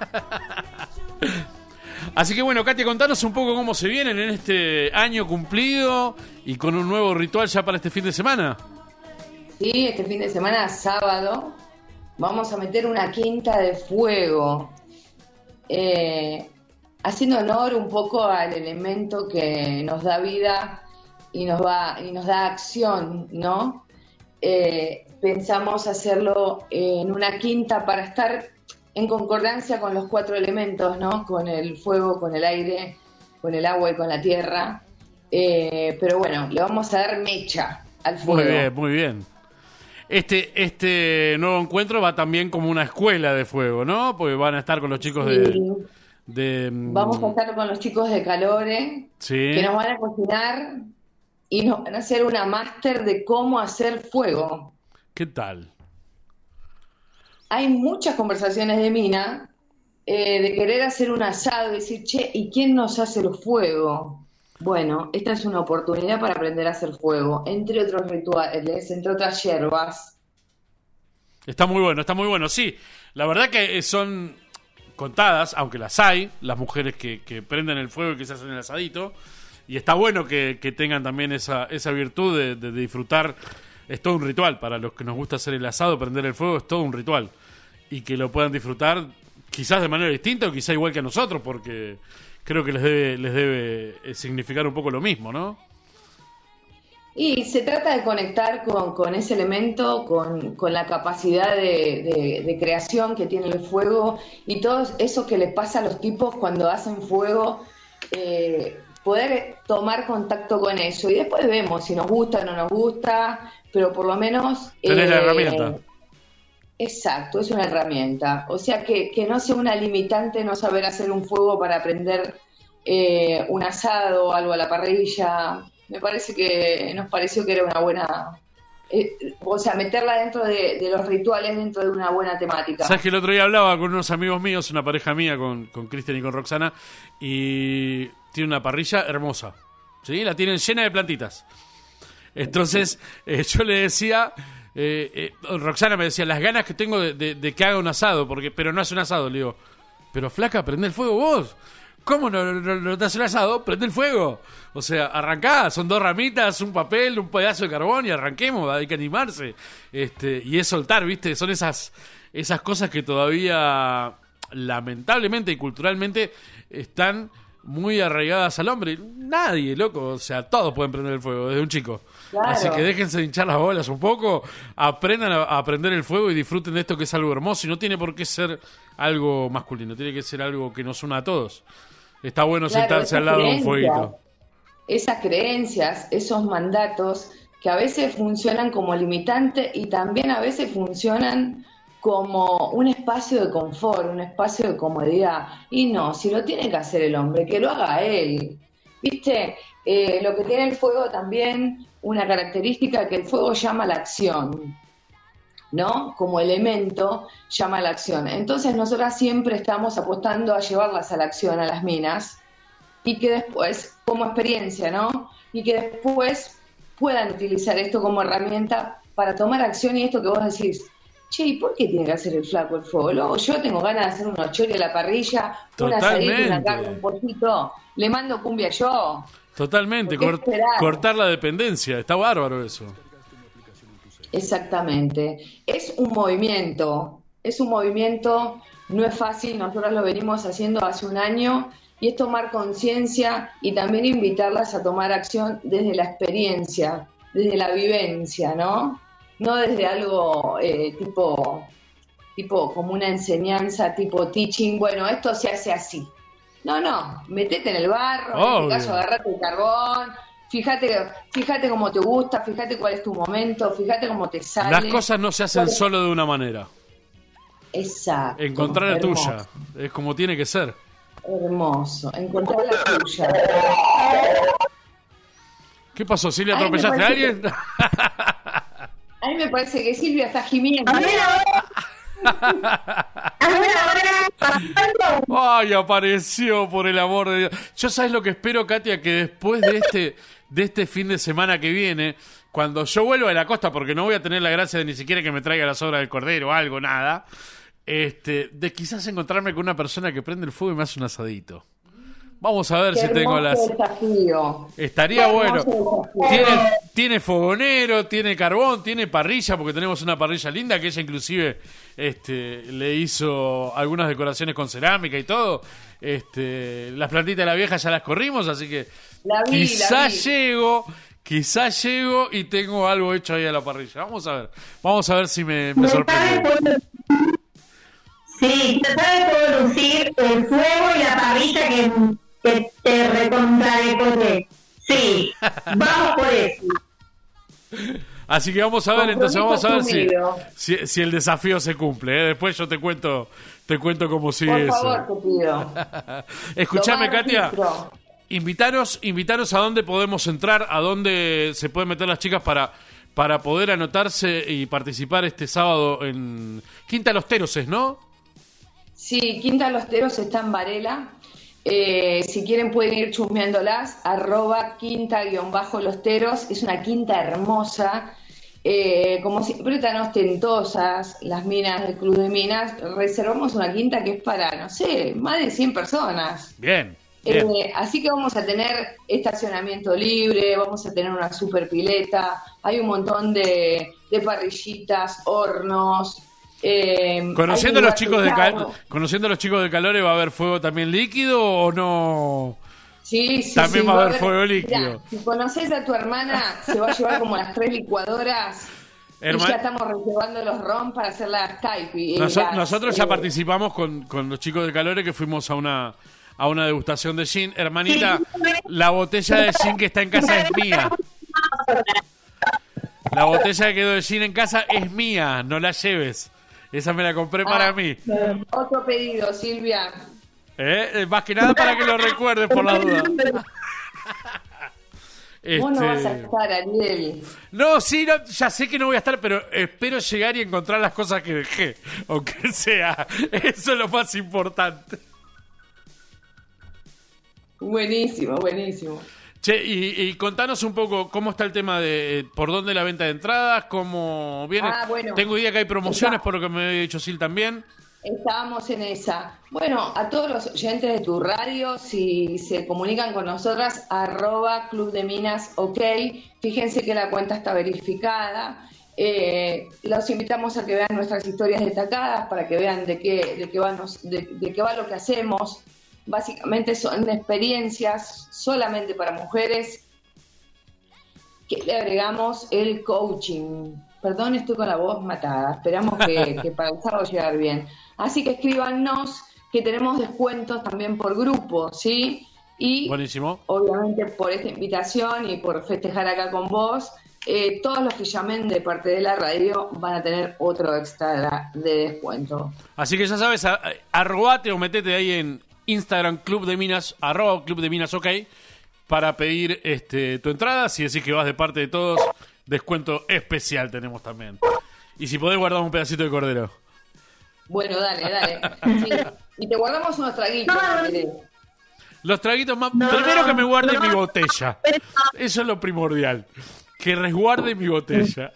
Así que bueno, Katia, contanos un poco cómo se vienen en este año cumplido y con un nuevo ritual ya para este fin de semana. Sí, este fin de semana, sábado, vamos a meter una quinta de fuego. Eh... haciendo honor un poco al elemento que nos da vida y nos va y nos da acción, ¿no? Eh, pensamos hacerlo en una quinta para estar en concordancia con los cuatro elementos, ¿no? Con el fuego, con el aire, con el agua y con la tierra. Eh, pero bueno, le vamos a dar mecha al fuego. Muy bien, muy bien. Este, este nuevo encuentro va también como una escuela de fuego, ¿no? Porque van a estar con los chicos de... Sí. De, Vamos a estar con los chicos de Calore, sí. que nos van a cocinar y nos van a hacer una máster de cómo hacer fuego. ¿Qué tal? Hay muchas conversaciones de Mina eh, de querer hacer un asado y decir, che, ¿y quién nos hace el fuego? Bueno, esta es una oportunidad para aprender a hacer fuego, entre otros rituales, entre otras hierbas. Está muy bueno, está muy bueno, sí. La verdad que son... contadas, aunque las hay, las mujeres que, que prenden el fuego y que se hacen el asadito, y está bueno que, que tengan también esa, esa virtud de, de, de disfrutar. Es todo un ritual, para los que nos gusta hacer el asado, prender el fuego es todo un ritual, y que lo puedan disfrutar quizás de manera distinta o quizás igual que a nosotros, porque creo que les debe, les debe significar un poco lo mismo, ¿no? Y se trata de conectar con, con ese elemento, con, con la capacidad de, de, de creación que tiene el fuego y todo eso que les pasa a los tipos cuando hacen fuego, eh, poder tomar contacto con eso. Y después vemos si nos gusta o no nos gusta, pero por lo menos... Tenés eh, la herramienta. Exacto, es una herramienta. O sea, que, que no sea una limitante no saber hacer un fuego para aprender eh, un asado o algo a la parrilla. Me parece que nos pareció que era una buena... Eh, o sea, meterla dentro de, de los rituales, dentro de una buena temática. Sabes que el otro día hablaba con unos amigos míos, una pareja mía, con, con Cristian y con Roxana, y tiene una parrilla hermosa, ¿sí? La tienen llena de plantitas. Entonces, eh, yo le decía... Eh, eh, Roxana me decía, las ganas que tengo de, de, de que haga un asado, porque pero no hace un asado. Le digo, pero flaca, prende el fuego vos. ¿Cómo no, no, no te hace un asado? Prende el fuego. O sea, arrancá, son dos ramitas, un papel, un pedazo de carbón y arranquemos, hay que animarse. Este, y es soltar, ¿viste? Son esas, esas cosas que todavía, lamentablemente y culturalmente, están muy arraigadas al hombre. Nadie, loco, o sea, todos pueden prender el fuego, desde un chico. Claro. Así que déjense de hinchar las bolas un poco, aprendan a, a prender el fuego y disfruten de esto que es algo hermoso. Y no tiene por qué ser algo masculino, tiene que ser algo que nos una a todos. Está bueno Claro, sentarse al lado de un fueguito. Esas creencias, esos mandatos que a veces funcionan como limitante y también a veces funcionan como un espacio de confort, un espacio de comodidad. Y no, si lo tiene que hacer el hombre, que lo haga él. ¿Viste? Eh, lo que tiene el fuego también, una característica, que el fuego llama a la acción, ¿no? Como elemento llama a la acción. Entonces nosotras siempre estamos apostando a llevarlas a la acción, a las minas, y que después, como experiencia, ¿no? Y que después puedan utilizar esto como herramienta para tomar acción. Y esto que vos decís, che, ¿y por qué tiene que hacer el flaco el fuego? Luego yo tengo ganas de hacer unos choris a la parrilla, una asadita, una carne, un poquito, le mando cumbia yo. Totalmente, cort- cortar la dependencia, está bárbaro eso. Exactamente. Es un movimiento, es un movimiento, no es fácil, nosotros lo venimos haciendo hace un año, y es tomar conciencia y también invitarlas a tomar acción desde la experiencia, desde la vivencia, ¿no? No desde algo eh, tipo, tipo como una enseñanza, tipo teaching, bueno, esto se hace así. No, no, metete en el barro, Obvio. en este caso agarrate el carbón, fíjate, fíjate cómo te gusta, fíjate cuál es tu momento, fíjate cómo te sale. Las cosas no se hacen solo de una manera. Exacto. Encontrar la hermoso. tuya, es como tiene que ser. Hermoso. Encontrar la tuya. ¿Qué pasó, Silvia? Ay, me ¿Atropellaste a parece alguien? A mí me parece que Silvia está gimiendo. Ay, apareció, por el amor de Dios. Yo, ¿sabes lo que espero, Katia? Que después de este, de este fin de semana que viene, cuando yo vuelva de la costa, porque no voy a tener la gracia de ni siquiera que me traiga la sobra del cordero o algo, nada, este, de quizás encontrarme con una persona que prende el fuego y me hace un asadito. Vamos a ver Qué si tengo hermoso las... desafío. Estaría Qué bueno. hermoso desafío. Tiene, tiene fogonero, tiene carbón, tiene parrilla, porque tenemos una parrilla linda que ella inclusive este, le hizo algunas decoraciones con cerámica y todo. Este, las plantitas de la vieja ya las corrimos, así que La vi, la quizás vi. llego, quizás llego y tengo algo hecho ahí a la parrilla. Vamos a ver, vamos a ver si me, me sorprende. Sí, tratar de poder lucir el fuego y la parrilla que, que te recontradecoré. Sí, vamos por eso. Así que vamos a ver, entonces vamos a ver si, Compromiso si, si el desafío se cumple, ¿eh? Después yo te cuento, te cuento cómo sigue Por eso. favor, te pido. Escuchame, Tomá Katia. registro. Invitaros, invitaros a dónde podemos entrar, a dónde se pueden meter las chicas para, para poder anotarse y participar este sábado en Quinta Los Teroses, ¿no? Sí, Quinta Los Teros está en Varela. Eh, si quieren pueden ir chusmeándolas, arroba quinta guión bajo Los Teros. Es una quinta hermosa, eh, como siempre tan ostentosas las minas del Club de Minas. Reservamos una quinta que es para, no sé, más de cien personas. Bien. bien. Eh, así que vamos a tener estacionamiento libre, vamos a tener una super pileta, hay un montón de, de parrillitas, hornos. Eh, Conociendo hay a los chicos de lugar cal, conociendo a los chicos de Calore, ¿va a haber fuego también líquido o no? Sí, sí, También sí, va a haber fuego líquido. Mirá, si conoces a tu hermana, se va a llevar como las tres licuadoras Herma- y ya estamos reservando los ron para hacer las Skype. Y, Noso- las, nosotros ya eh, participamos con, con los chicos de Calore, que fuimos a una a una degustación de gin. Hermanita, la botella de gin que está en casa es mía. La botella que quedó de gin en casa es mía, no la lleves. Esa me la compré para ah, mí. Otro pedido, Silvia. ¿Eh? Eh, Más que nada para que lo recuerdes por la duda. Vos no vas a Este... estar, Ariel. No, sí, no, ya sé que no voy a estar, pero espero llegar y encontrar las cosas que dejé. Aunque sea, eso es lo más importante. Buenísimo, buenísimo. Che, y, y contanos un poco cómo está el tema de eh, por dónde la venta de entradas, cómo viene. Ah, bueno. Tengo idea que hay promociones, Está. por lo que me había dicho Sil también. Estábamos en esa. Bueno, a todos los oyentes de tu radio, si se comunican con nosotras, arroba Club de Minas, ok. Fíjense que la cuenta está verificada. Eh, los invitamos a que vean nuestras historias destacadas para que vean de qué, de qué va, nos- de, de qué va lo que hacemos. Básicamente son experiencias solamente para mujeres que le agregamos el coaching. Perdón, estoy con la voz matada. Esperamos que, que para el sábado llegar bien. Así que escríbanos que tenemos descuentos también por grupo, ¿sí? Y Buenísimo. obviamente por esta invitación y por festejar acá con vos, eh, todos los que llamen de parte de la radio van a tener otro extra de descuento. Así que ya sabes, a- a- arrobate o metete ahí en Instagram Club de Minas, arroba Club de Minas, ok, para pedir este tu entrada. Si decís que vas de parte de todos, descuento especial tenemos también. Y si podés guardar un pedacito de cordero. Bueno, dale, dale. Sí. Y te guardamos unos traguitos, si querés. Los traguitos más... Primero que me guarde mi botella. Eso es lo primordial. Que resguarde mi botella.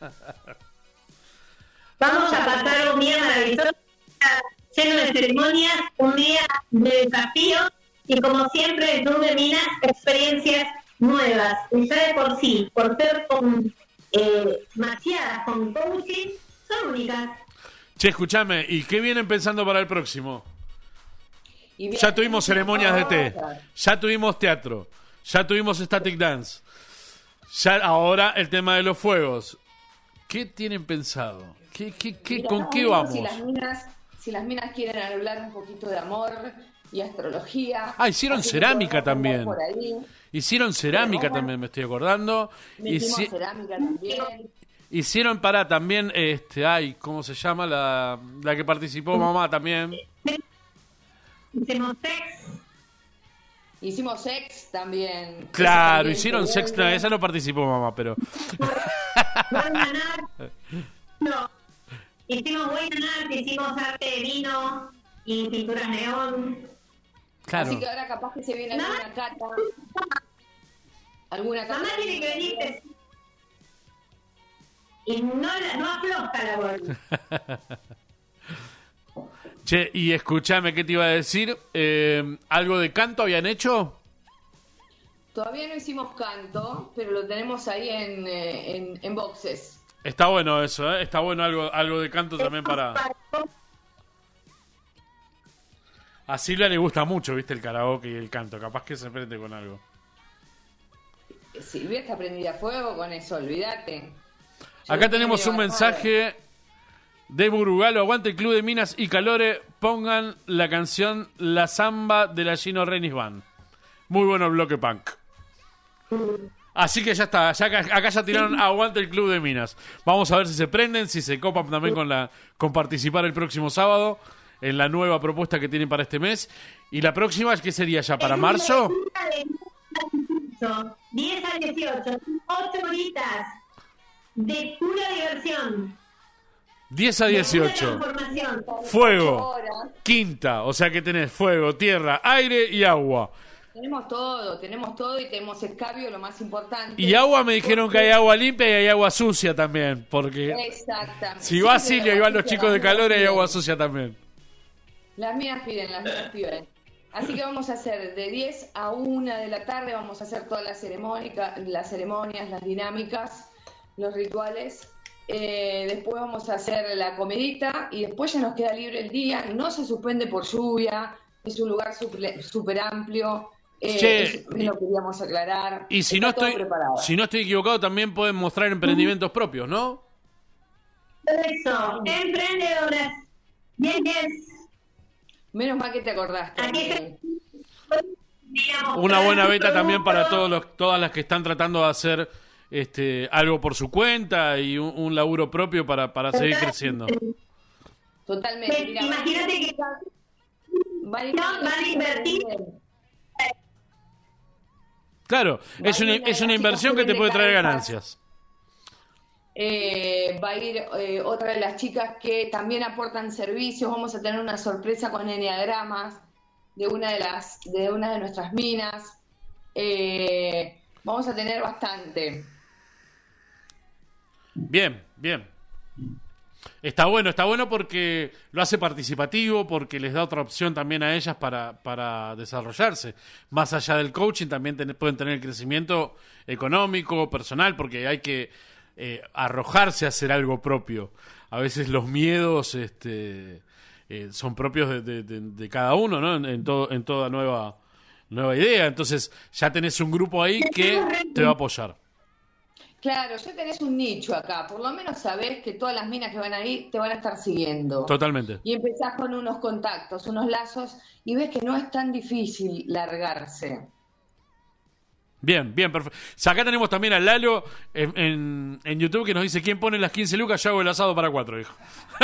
Vamos a pasar un día maravilloso, lleno de ceremonias, un día de desafío y como siempre el Club de Minas, experiencias nuevas. Y ya de por sí, por ser con, eh, macheadas con coaching, son únicas. Che, escúchame, ¿y qué vienen pensando para el próximo? Y bien, Ya tuvimos ceremonias de té, cosas. ya tuvimos teatro, ya tuvimos static dance, ya ahora el tema de los fuegos. ¿Qué tienen pensado? ¿Qué, qué, qué, Mira, ¿Con estamos qué viendo vamos? Si las, minas, si las minas quieren hablar un poquito de amor y astrología. Ah, hicieron así que cerámica podemos andar también. por ahí. Hicieron cerámica Pero, también, me estoy acordando. Metimos Hici- cerámica también. hicieron para también, este, ay, ¿cómo se llama? La, la que participó mamá también. hicimos sex. Hicimos sex también. Claro, También hicieron fue sexta, bueno. esa no participó mamá, pero... Buen ganar. No. Hicimos buen ganar, hicimos arte de vino y pinturas neón. Claro. Así que ahora capaz que se viene alguna cata. Alguna cata. Mamá tiene que venirte. Y no, la- no afloja la voz. Che, y escúchame, ¿qué te iba a decir? Eh, ¿Algo de canto habían hecho? Todavía no hicimos canto, pero lo tenemos ahí en, eh, en, en boxes. Está bueno eso, ¿eh? Está bueno algo, algo de canto también para... A Silvia le gusta mucho, viste, el karaoke y el canto. Capaz que se prende con algo. Silvia está prendida a fuego con eso, olvídate. Yo Acá no tenemos tengo un ni bajada. mensaje de Burugalo. Aguante el Club de Minas y Calore. Pongan la canción La Zamba de la Gino Renis Band. Muy bueno el bloque punk. Así que ya está. Ya acá, acá ya tiraron Aguante el Club de Minas. Vamos a ver si se prenden, si se copan también con, la, con participar el próximo sábado en la nueva propuesta que tienen para este mes. Y la próxima, ¿qué sería ya? ¿Para marzo? diez a dieciocho, ocho horitas de pura diversión. diez a dieciocho. De pura transformación. Fuego. Quinta. O sea que tenés fuego, tierra, aire y agua. Tenemos todo, tenemos todo y tenemos escabio, lo más importante. Y agua me dijeron que hay agua limpia y hay agua sucia también. Porque Exactamente. si va Siempre Silvia y la van los sucia, chicos de las mías calor hay piden. agua sucia también. Las mías piden, las mías piden. Así que vamos a hacer de diez a una de la tarde, vamos a hacer todas las ceremónicas, las ceremonias, las dinámicas, los rituales. Eh, después vamos a hacer la comidita y después ya nos queda libre el día. No se suspende por lluvia, es un lugar súper amplio. Eh, Che, eso lo queríamos aclarar. Y si Está no todo estoy preparado. si no estoy equivocado también pueden mostrar emprendimientos propios, ¿no? Eso, emprendedoras. Bien, bien. Menos mal que te acordaste. Aquí Una buena beta también para todos los, todas las que están tratando de hacer este algo por su cuenta y un, un laburo propio para, para seguir creciendo. Totalmente. Mira, Imagínate que van no, van a invertir. Claro, es una, es una inversión que te puede traer ganancias. Eh, va a ir eh, otra de las chicas que también aportan servicios. Vamos a tener una sorpresa con enneagramas de una de las de una de nuestras minas. Eh, vamos a tener bastante. Bien, bien. Está bueno, está bueno porque lo hace participativo, porque les da otra opción también a ellas para, para desarrollarse. Más allá del coaching, también ten- pueden tener crecimiento económico, personal, porque hay que eh, arrojarse a hacer algo propio. A veces los miedos este, eh, son propios de, de- de- de cada uno, ¿no? En, en todo, en toda nueva, nueva idea. Entonces ya tenés un grupo ahí que te va a apoyar. Claro, ya tenés un nicho acá. Por lo menos sabés que todas las minas que van ahí te van a estar siguiendo. Totalmente. Y empezás con unos contactos, unos lazos, y ves que no es tan difícil largarse. Bien, bien, perfecto. Acá tenemos también a Lalo en, en, en YouTube que nos dice: ¿quién pone las quince lucas? Yo hago el asado para cuatro, dijo.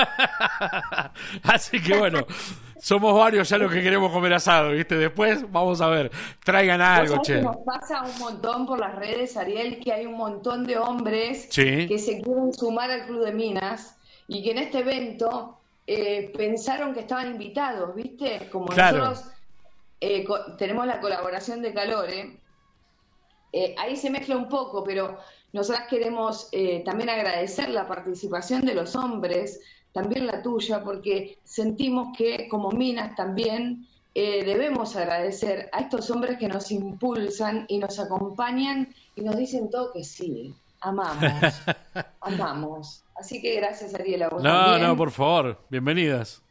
Así que bueno, somos varios ya los que queremos comer asado, ¿viste? Después vamos a ver, traigan algo, ¿Vos sabés che. que nos pasa un montón por las redes, Ariel, que hay un montón de hombres Sí. que se quieren sumar al Club de Minas y que en este evento eh, pensaron que estaban invitados, ¿viste? Como Claro. nosotros eh, co- tenemos la colaboración de Calore, eh, ahí se mezcla un poco, pero nosotras queremos eh, también agradecer la participación de los hombres, también la tuya, porque sentimos que como minas también eh, debemos agradecer a estos hombres que nos impulsan y nos acompañan y nos dicen todo que sí, amamos, amamos. Así que gracias, Ariel, a vos No, también no, por favor, bienvenidas.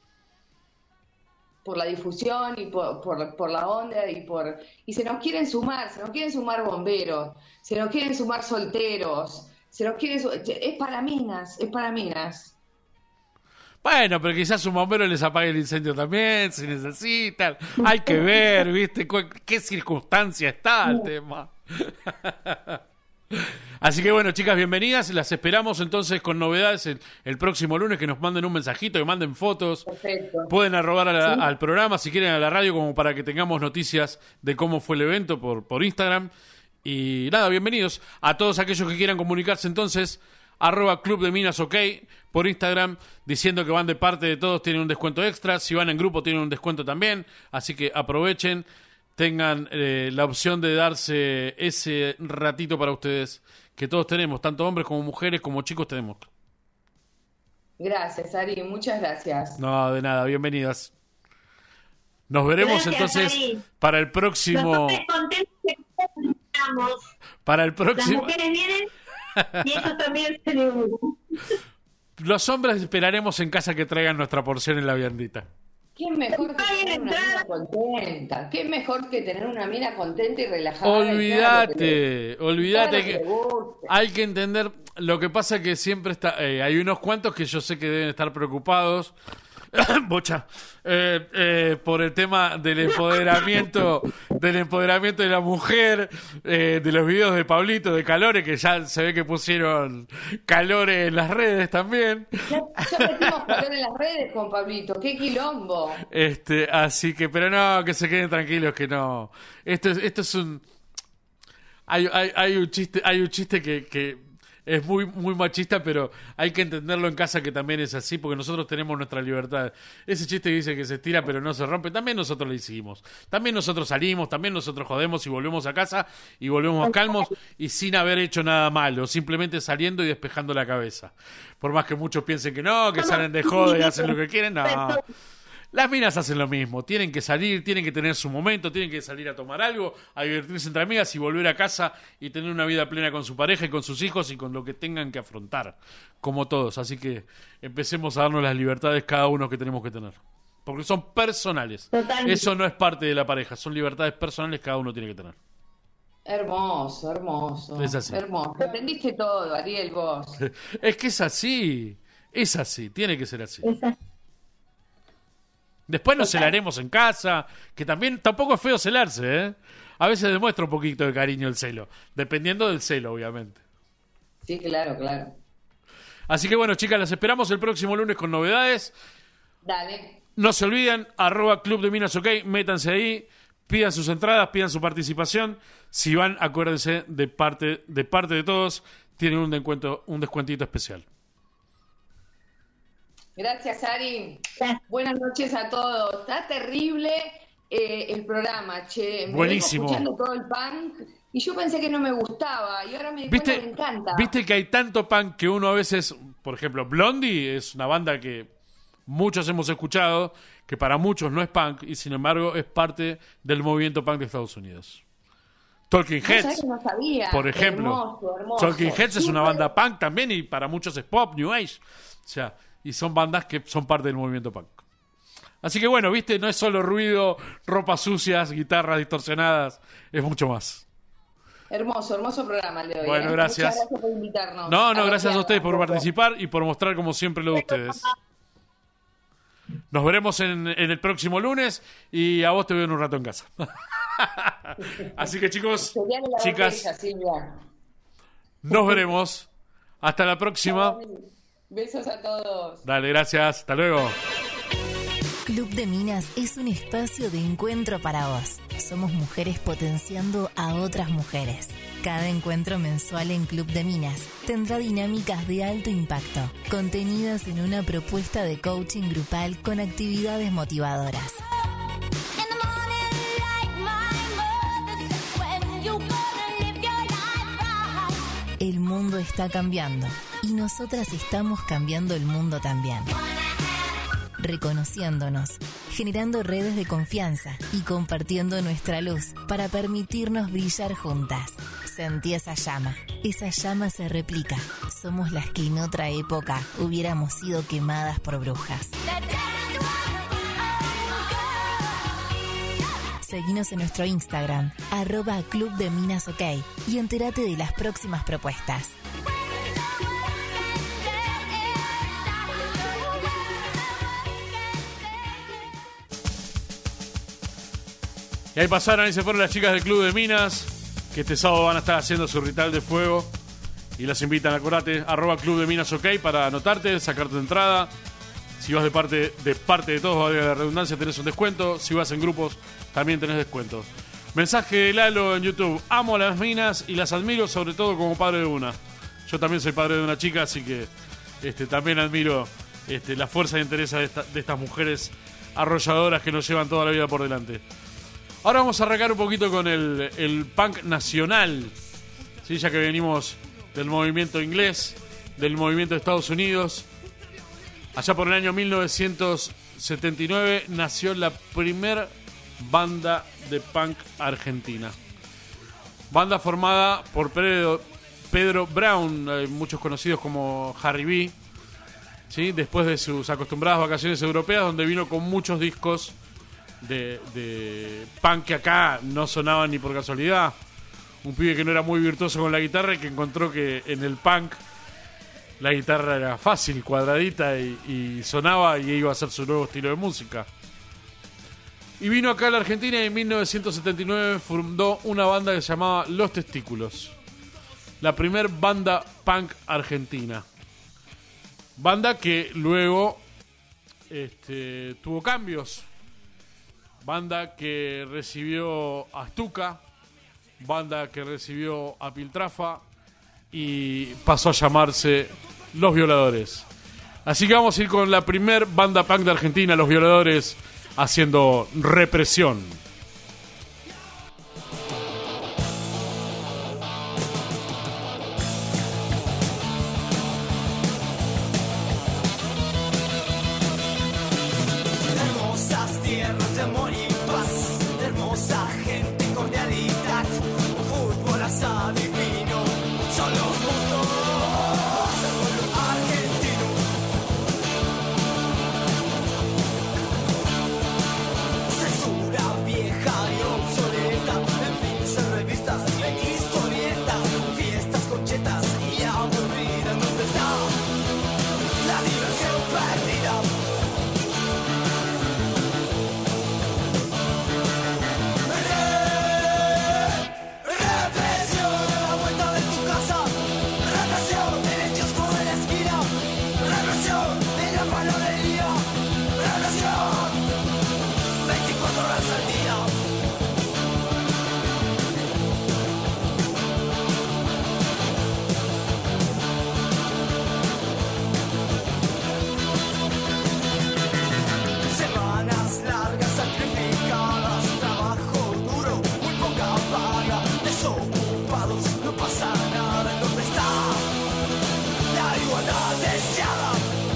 por la difusión y por, por, por la onda y por y se nos quieren sumar, se nos quieren sumar bomberos, se nos quieren sumar solteros, se nos quieren su- es para minas, es para minas. Bueno, pero quizás un bombero les apague el incendio también, si necesitan. Hay que ver, ¿viste? Cu- ¿Qué circunstancia está el tema? Así que bueno, chicas, bienvenidas. Las esperamos entonces con novedades el, el próximo lunes, que nos manden un mensajito, que manden fotos. Perfecto. Pueden arrobar a la- Sí. al programa, si quieren, a la radio, como para que tengamos noticias de cómo fue el evento por, por Instagram. Y nada, bienvenidos a todos aquellos que quieran comunicarse entonces. Arroba Club de Minas OK por Instagram, diciendo que van de parte de todos, tienen un descuento extra. Si van en grupo, tienen un descuento también. Así que aprovechen, tengan eh, la opción de darse ese ratito para ustedes, que todos tenemos, tanto hombres como mujeres, como chicos tenemos. Gracias, Ari, muchas gracias. No, de nada, bienvenidas. Nos veremos Gracias, entonces Ari. para el próximo. Los hombres contentos que estamos. Para el Las próximo. mujeres vienen y ellos también se le unen. Los hombres esperaremos en casa que traigan nuestra porción en la viandita. ¿Qué mejor que tener una mina contenta? ¿Qué mejor que tener una mina contenta y relajada? Olvídate, olvídate claro que que le guste. hay que entender. Lo que pasa que siempre está. eh, hay unos cuantos que yo sé que deben estar preocupados. Bocha. Eh, eh, por el tema del empoderamiento, del empoderamiento de la mujer, eh, de los videos de Pablito, de Calore, que ya se ve que pusieron Calore en las redes también. Ya, ya metimos calor en las redes con Pablito. ¡Qué quilombo! Este, así que, pero no, que se queden tranquilos, que no. Esto es, esto es un. Hay, hay, hay un chiste, hay un chiste que, que es muy, muy machista, pero hay que entenderlo en casa que también es así, porque nosotros tenemos nuestra libertad. Ese chiste que dice que se estira pero no se rompe, también nosotros lo hicimos. También nosotros salimos, también nosotros jodemos y volvemos a casa y volvemos calmos y sin haber hecho nada malo, simplemente saliendo y despejando la cabeza. Por más que muchos piensen que no, que salen de joda y hacen lo que quieren, no. Las minas hacen lo mismo, tienen que salir, tienen que tener su momento, tienen que salir a tomar algo, a divertirse entre amigas y volver a casa y tener una vida plena con su pareja y con sus hijos y con lo que tengan que afrontar, como todos. Así que empecemos a darnos las libertades cada uno que tenemos que tener, porque son personales. Totalmente. Eso no es parte de la pareja, son libertades personales que cada uno tiene que tener. Hermoso, hermoso. Es así. Hermoso. Entendiste todo, Ariel, vos. Es que es así, es así, tiene que ser así. Después nos celaremos en casa, que también tampoco es feo celarse, ¿eh? A veces demuestra un poquito de cariño el celo, dependiendo del celo, obviamente. Sí, claro, claro. Así que bueno, chicas, las esperamos el próximo lunes con novedades. Dale. No se olviden, arroba Club de Minas OK, métanse ahí, pidan sus entradas, pidan su participación. Si van, acuérdense, de parte de parte de todos, tienen un descuento, un descuentito especial. Gracias, Ari. Buenas noches a todos. Está terrible eh, el programa, che. Me Buenísimo. vengo escuchando todo el punk y yo pensé que no me gustaba y ahora me di cuenta ¿Viste, que me encanta. Viste que hay tanto punk que uno a veces, por ejemplo, Blondie es una banda que muchos hemos escuchado, que para muchos no es punk y sin embargo es parte del movimiento punk de Estados Unidos. Talking ¿Vos sabés Heads, que no sabía? por ejemplo. Hermoso, hermoso. Talking Heads es una Súper- banda punk también y para muchos es pop, New Age. O sea, y son bandas que son parte del movimiento punk. Así que bueno, viste, no es solo ruido, ropas sucias, guitarras distorsionadas, es mucho más. Hermoso, hermoso programa el de hoy. Bueno, ¿eh? gracias. Muchas gracias por invitarnos. No, no, A gracias a ver, ustedes por tampoco. participar y por mostrar como siempre lo de ustedes. Nos veremos en, en el próximo lunes y a vos te veo en un rato en casa. Así que chicos, Cereal en la chicas, botella, Silvia. nos veremos. Hasta la próxima. Besos a todos. Dale, gracias. Hasta luego. Club de Minas es un espacio de encuentro para vos. Somos mujeres potenciando a otras mujeres. Cada encuentro mensual en Club de Minas tendrá dinámicas de alto impacto, contenidas en una propuesta de coaching grupal con actividades motivadoras. El mundo está cambiando y nosotras estamos cambiando el mundo también. Reconociéndonos, generando redes de confianza y compartiendo nuestra luz para permitirnos brillar juntas. Sentí esa llama. Esa llama se replica. Somos las que en otra época hubiéramos sido quemadas por brujas. Seguinos en nuestro Instagram, arroba Club de Minas OK, y entérate de las próximas propuestas. Y ahí pasaron, ahí se fueron las chicas del Club de Minas. que este sábado van a estar haciendo su ritual de fuego. Y las invitan, acordate, arroba Club de Minas OK para anotarte, sacar tu entrada. Si vas de parte de parte de todos, valga la redundancia, tenés un descuento. Si vas en grupos, también tenés descuento. Mensaje de Lalo en YouTube. Amo a las minas y las admiro, sobre todo como padre de una. Yo también soy padre de una chica, así que este, también admiro este, la fuerza y entereza de, esta, de estas mujeres arrolladoras que nos llevan toda la vida por delante. Ahora vamos a arrancar un poquito con el, el punk nacional. ¿Sí? Ya que venimos del movimiento inglés, del movimiento de Estados Unidos. Allá por el año mil novecientos setenta y nueve nació la primer banda de punk argentina. Banda formada por Pedro, Pedro Brown, eh, muchos conocidos como Harry B. ¿Sí? Después de sus acostumbradas vacaciones europeas, donde vino con muchos discos de, de punk que acá no sonaban ni por casualidad. Un pibe que no era muy virtuoso con la guitarra y que encontró que en el punk la guitarra era fácil, cuadradita y, y sonaba y iba a ser su nuevo estilo de música. Y vino acá a la Argentina y en mil novecientos setenta y nueve fundó una banda que se llamaba Los Testículos. La primer banda punk argentina. Banda que luego este, tuvo cambios. Banda que recibió a Stuka. Banda que recibió a Piltrafa. Y pasó a llamarse Los Violadores. Así que vamos a ir con la primer banda punk de Argentina, Los Violadores, haciendo Represión. Hermosas tierras de amor y paz, hermosa gente y cordialidad, fútbol asado y vino, son los gustos del pueblo argentino. Censura vieja y obsoleta, en films, en revistas, en historietas, fiestas, conchetas y aburridas. ¿Dónde está la diversión perdida? Represión a la vuelta de tu casa, represión en el kiosco de la esquina, represión en la panadería, represión veinticuatro horas al día. Semanas largas, sacrificadas, trabajo duro, muy poca paga, desocupados, no pasa nada. ¿En dónde está la igualdad deseada?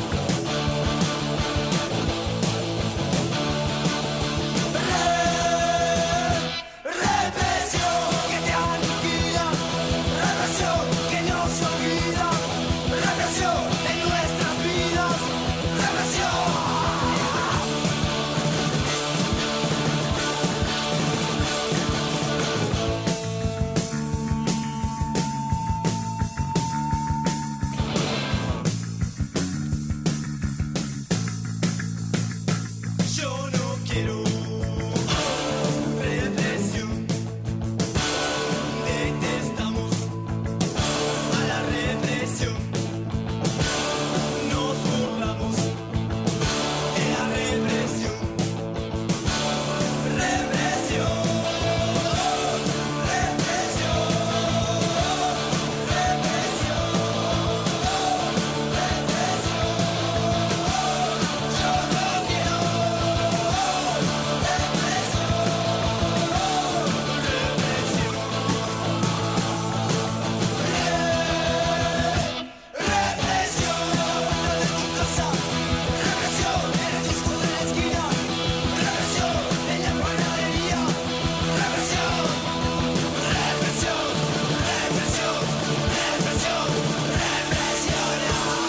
Re- Represión que te aniquila, represión que no se olvida, represión en nuestras vidas, represión. Yo no quiero represión. Detestamos a la represión. Nos burlamos de la represión. Represión. Represión. Yo no quiero represión a la vuelta de tu casa, represión en el disco de la esquina, represión en la panadería, represión, represión, represión, represión, represión.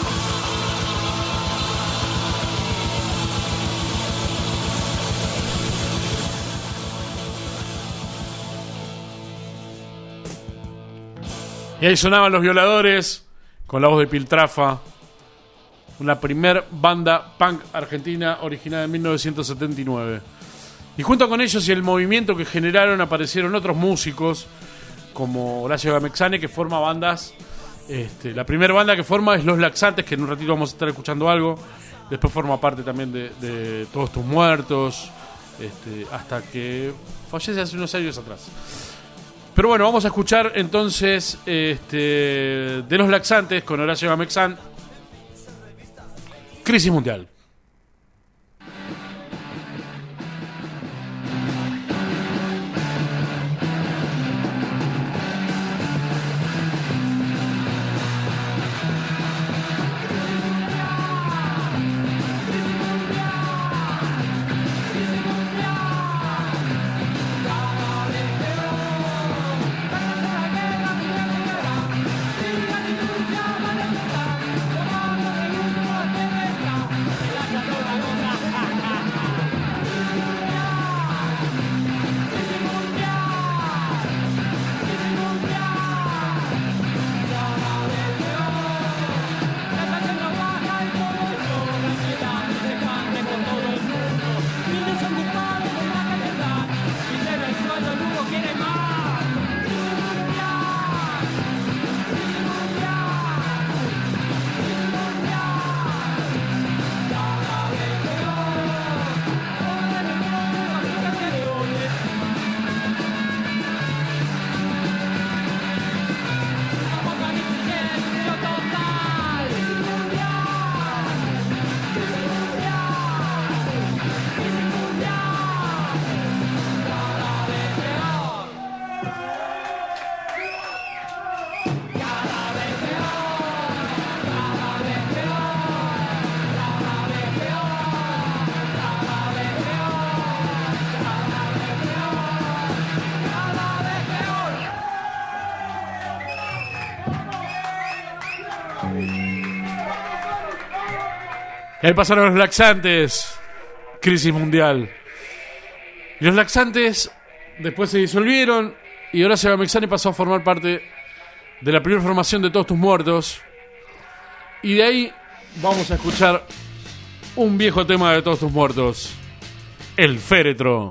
Y ahí sonaban Los Violadores con la voz de Piltrafa, la primer banda punk argentina originada en mil novecientos setenta y nueve. Y junto con ellos y el movimiento que generaron aparecieron otros músicos como Horacio Gamexane, que forma bandas. Este, la primera banda que forma es Los Laxantes, que en un ratito vamos a estar escuchando algo. Después forma parte también de, de Todos Tus Muertos, este, hasta que fallece hace unos años atrás. Pero bueno, vamos a escuchar entonces este, de Los Laxantes con Horacio Gamexane, Crisis Mundial. Ahí pasaron Los Laxantes, Crisis Mundial. Y Los Laxantes después se disolvieron y Horacio Gamexane pasó a formar parte de la primera formación de Todos Tus Muertos. Y de ahí vamos a escuchar un viejo tema de Todos Tus Muertos, El Féretro.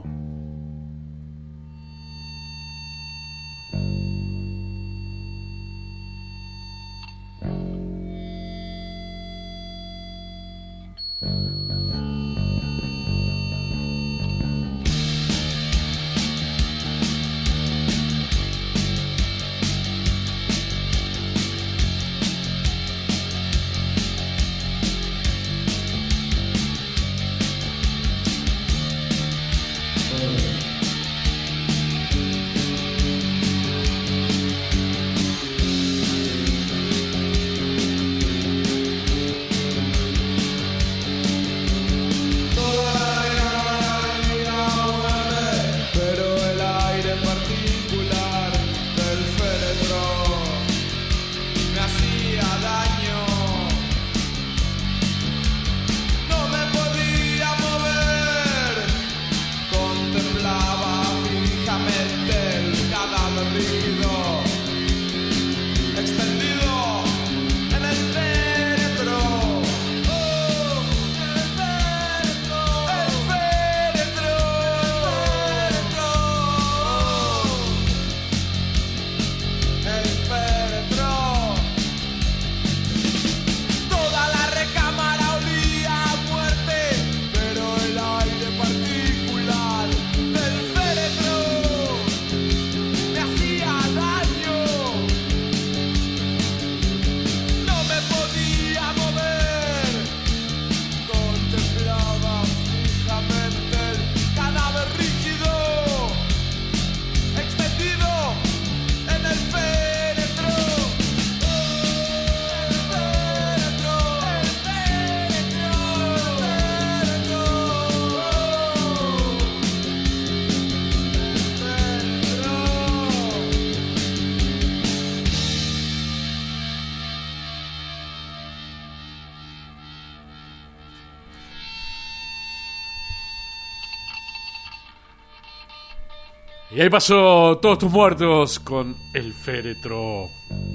Y ahí pasó Todos Tus Muertos con El Féretro.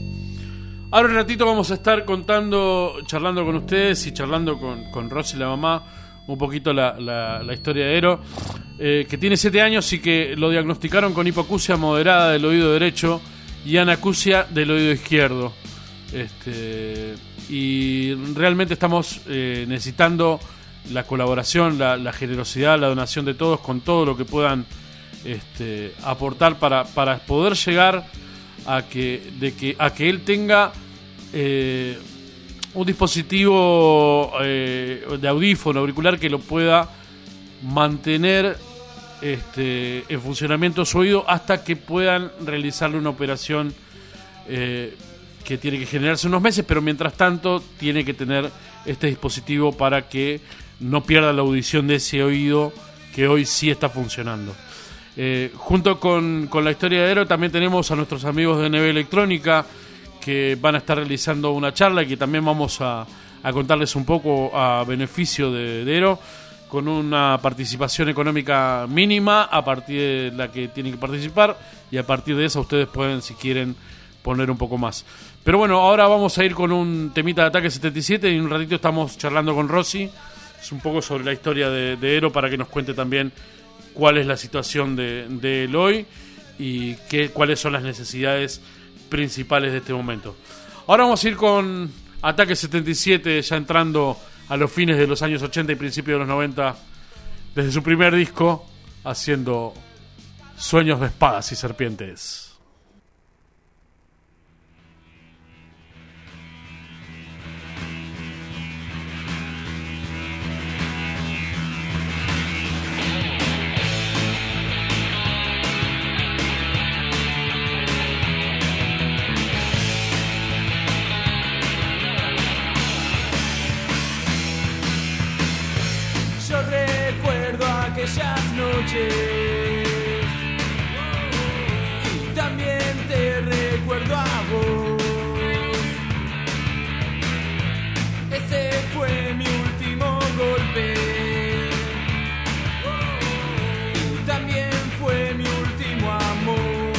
Ahora un ratito vamos a estar contando, charlando con ustedes y charlando con, con Rosy, la mamá, un poquito la, la, la historia de Ero, eh, que tiene siete años y que lo diagnosticaron con hipoacusia moderada del oído derecho y anacusia del oído izquierdo. Este, y realmente estamos eh, necesitando la colaboración, la, la generosidad, la donación de todos con todo lo que puedan este, aportar para, para poder llegar a que, de que, a que él tenga eh, un dispositivo eh, de audífono auricular que lo pueda mantener este, en funcionamiento su oído hasta que puedan realizarle una operación eh, que tiene que generarse unos meses, pero mientras tanto tiene que tener este dispositivo para que no pierda la audición de ese oído que hoy sí está funcionando. Eh, junto con, con la historia de Ero también tenemos a nuestros amigos de N B Electrónica que van a estar realizando una charla y que también vamos a, a contarles un poco a beneficio de, de Ero, con una participación económica mínima a partir de la que tienen que participar, y a partir de esa ustedes pueden, si quieren, poner un poco más. Pero bueno, ahora vamos a ir con un temita de Ataque setenta y siete y en un ratito estamos charlando con Rosy. Es un poco sobre la historia de, de Ero para que nos cuente también cuál es la situación de, de él hoy y qué, cuáles son las necesidades principales de este momento. Ahora vamos a ir con Ataque setenta y siete, ya entrando a los fines de los años ochenta y principios de los noventa, desde su primer disco, haciendo Sueños de espadas y serpientes. Yo recuerdo aquellas noches y también te recuerdo a vos. Ese fue mi último golpe y también fue mi último amor.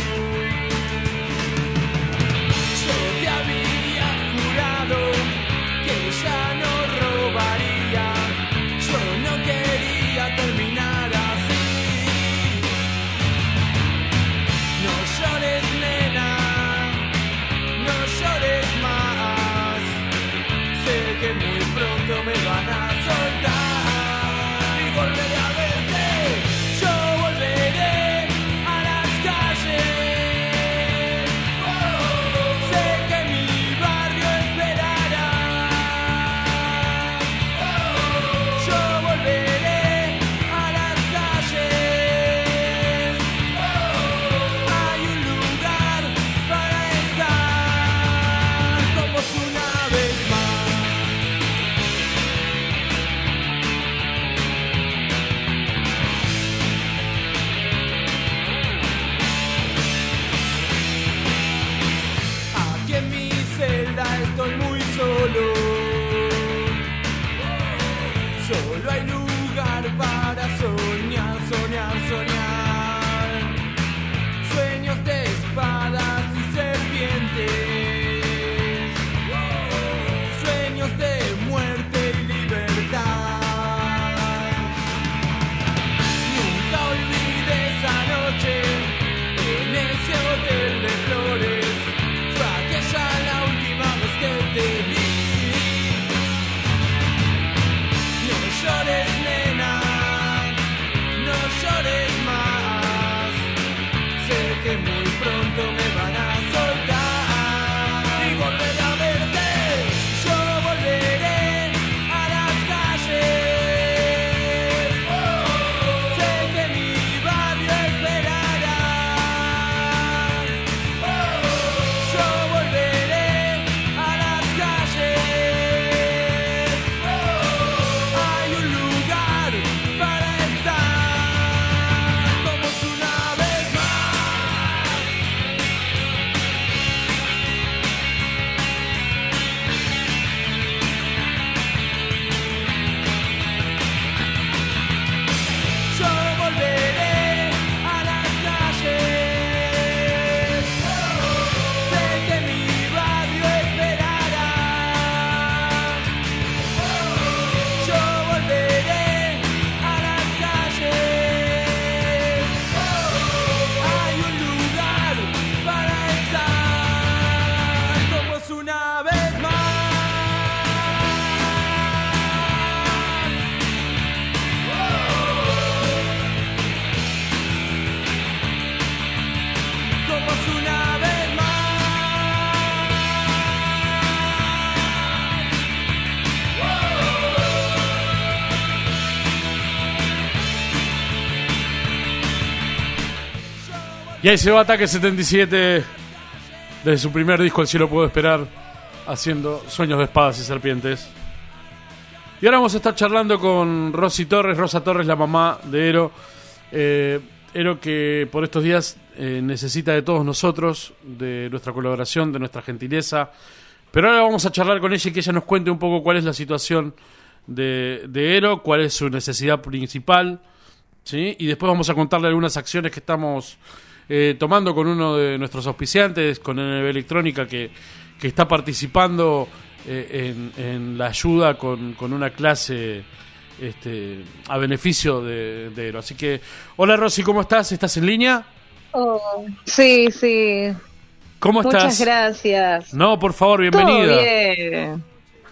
Yo te había jurado que ya no robaría. Yo no quería terminar así. No llores, nena, no llores más. Sé que muy pronto me van a soltar y volveré a verte. Yo volveré a las calles. Oh, sé que mi barrio esperará. Yo volveré a las calles. Hay un lugar para estar con vos una vez más. Y ahí se va Ataque setenta y siete desde su primer disco El cielo puedo esperar, haciendo Sueños de espadas y serpientes. Y ahora vamos a estar charlando con Rosy Torres, Rosa Torres, la mamá de Ero. Eh, Ero que por estos días eh, necesita de todos nosotros, de nuestra colaboración, de nuestra gentileza. Pero ahora vamos a charlar con ella y que ella nos cuente un poco cuál es la situación de, de Ero, cuál es su necesidad principal, ¿sí? Y después vamos a contarle algunas acciones que estamos eh, tomando con uno de nuestros auspiciantes, con N B Electrónica, que, que está participando eh, en, en la ayuda con, con una clase este, a beneficio de, de Ero. Así que, hola Rosy, ¿cómo estás? ¿Estás en línea? Oh, sí, sí. ¿Cómo estás? Muchas gracias. No, por favor, bienvenida. Todo bien.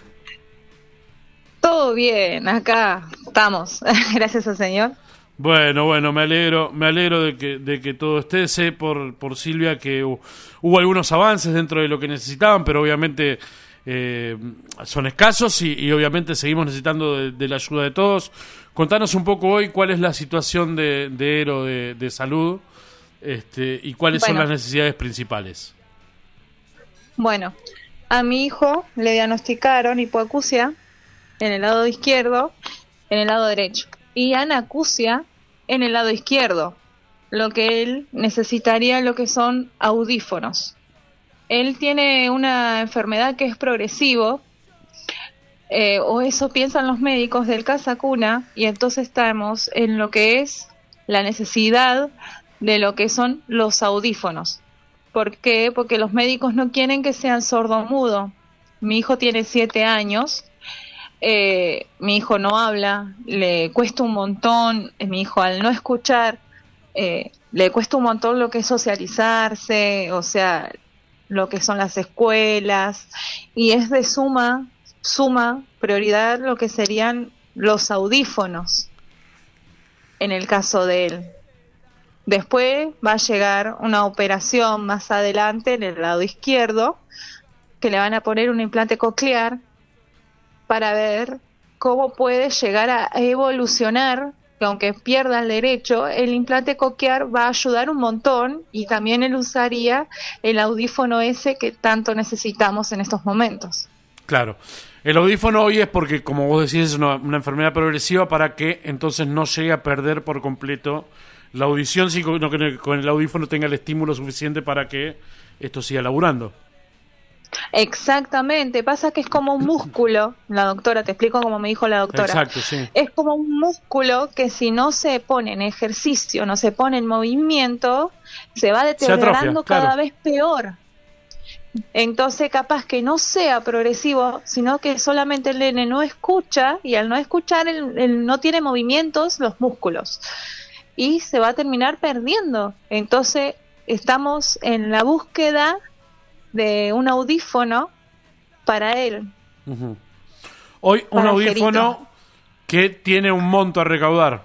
Todo bien, acá estamos. Gracias al Señor. Bueno, bueno, me alegro, me alegro de que, de que todo esté. Sé por, por Silvia que hu- hubo algunos avances dentro de lo que necesitaban, pero obviamente eh, son escasos y, y obviamente seguimos necesitando de, de la ayuda de todos. Contanos un poco hoy cuál es la situación de, de Ero de, de salud este, y cuáles Bueno. son las necesidades principales. Bueno, a mi hijo le diagnosticaron hipoacusia en el lado izquierdo, en el lado derecho, y anacusia en el lado izquierdo, lo que él necesitaría lo que son audífonos. Él tiene una enfermedad que es progresivo, eh, o eso piensan los médicos del Casa Cuna, y entonces estamos en lo que es la necesidad de lo que son los audífonos. ¿Por qué? Porque los médicos no quieren que sean sordomudo. Mi hijo tiene siete años, eh, mi hijo no habla, le cuesta un montón, eh, mi hijo al no escuchar, eh, le cuesta un montón lo que es socializarse, o sea, lo que son las escuelas, y es de suma, suma prioridad lo que serían los audífonos, en el caso de él. Después va a llegar una operación más adelante en el lado izquierdo, que le van a poner un implante coclear para ver cómo puede llegar a evolucionar, que aunque pierda el derecho, el implante coclear va a ayudar un montón y también él usaría el audífono ese que tanto necesitamos en estos momentos. Claro. El audífono hoy es porque, como vos decís, es una, una enfermedad progresiva para que entonces no llegue a perder por completo la audición, sino que con el audífono tenga el estímulo suficiente para que esto siga laburando. Exactamente, pasa que es como un músculo, la doctora, te explico como me dijo la doctora. Exacto, sí. Es como un músculo que si no se pone en ejercicio, no se pone en movimiento, se va deteriorando atrofia, claro. cada vez peor. Entonces capaz que no sea progresivo, sino que solamente el nene no escucha, y al no escuchar él, él no tiene movimientos los músculos y se va a terminar perdiendo. Entonces estamos en la búsqueda de un audífono para él. Uh-huh. Hoy un Para audífono Angelito. que tiene un monto a recaudar.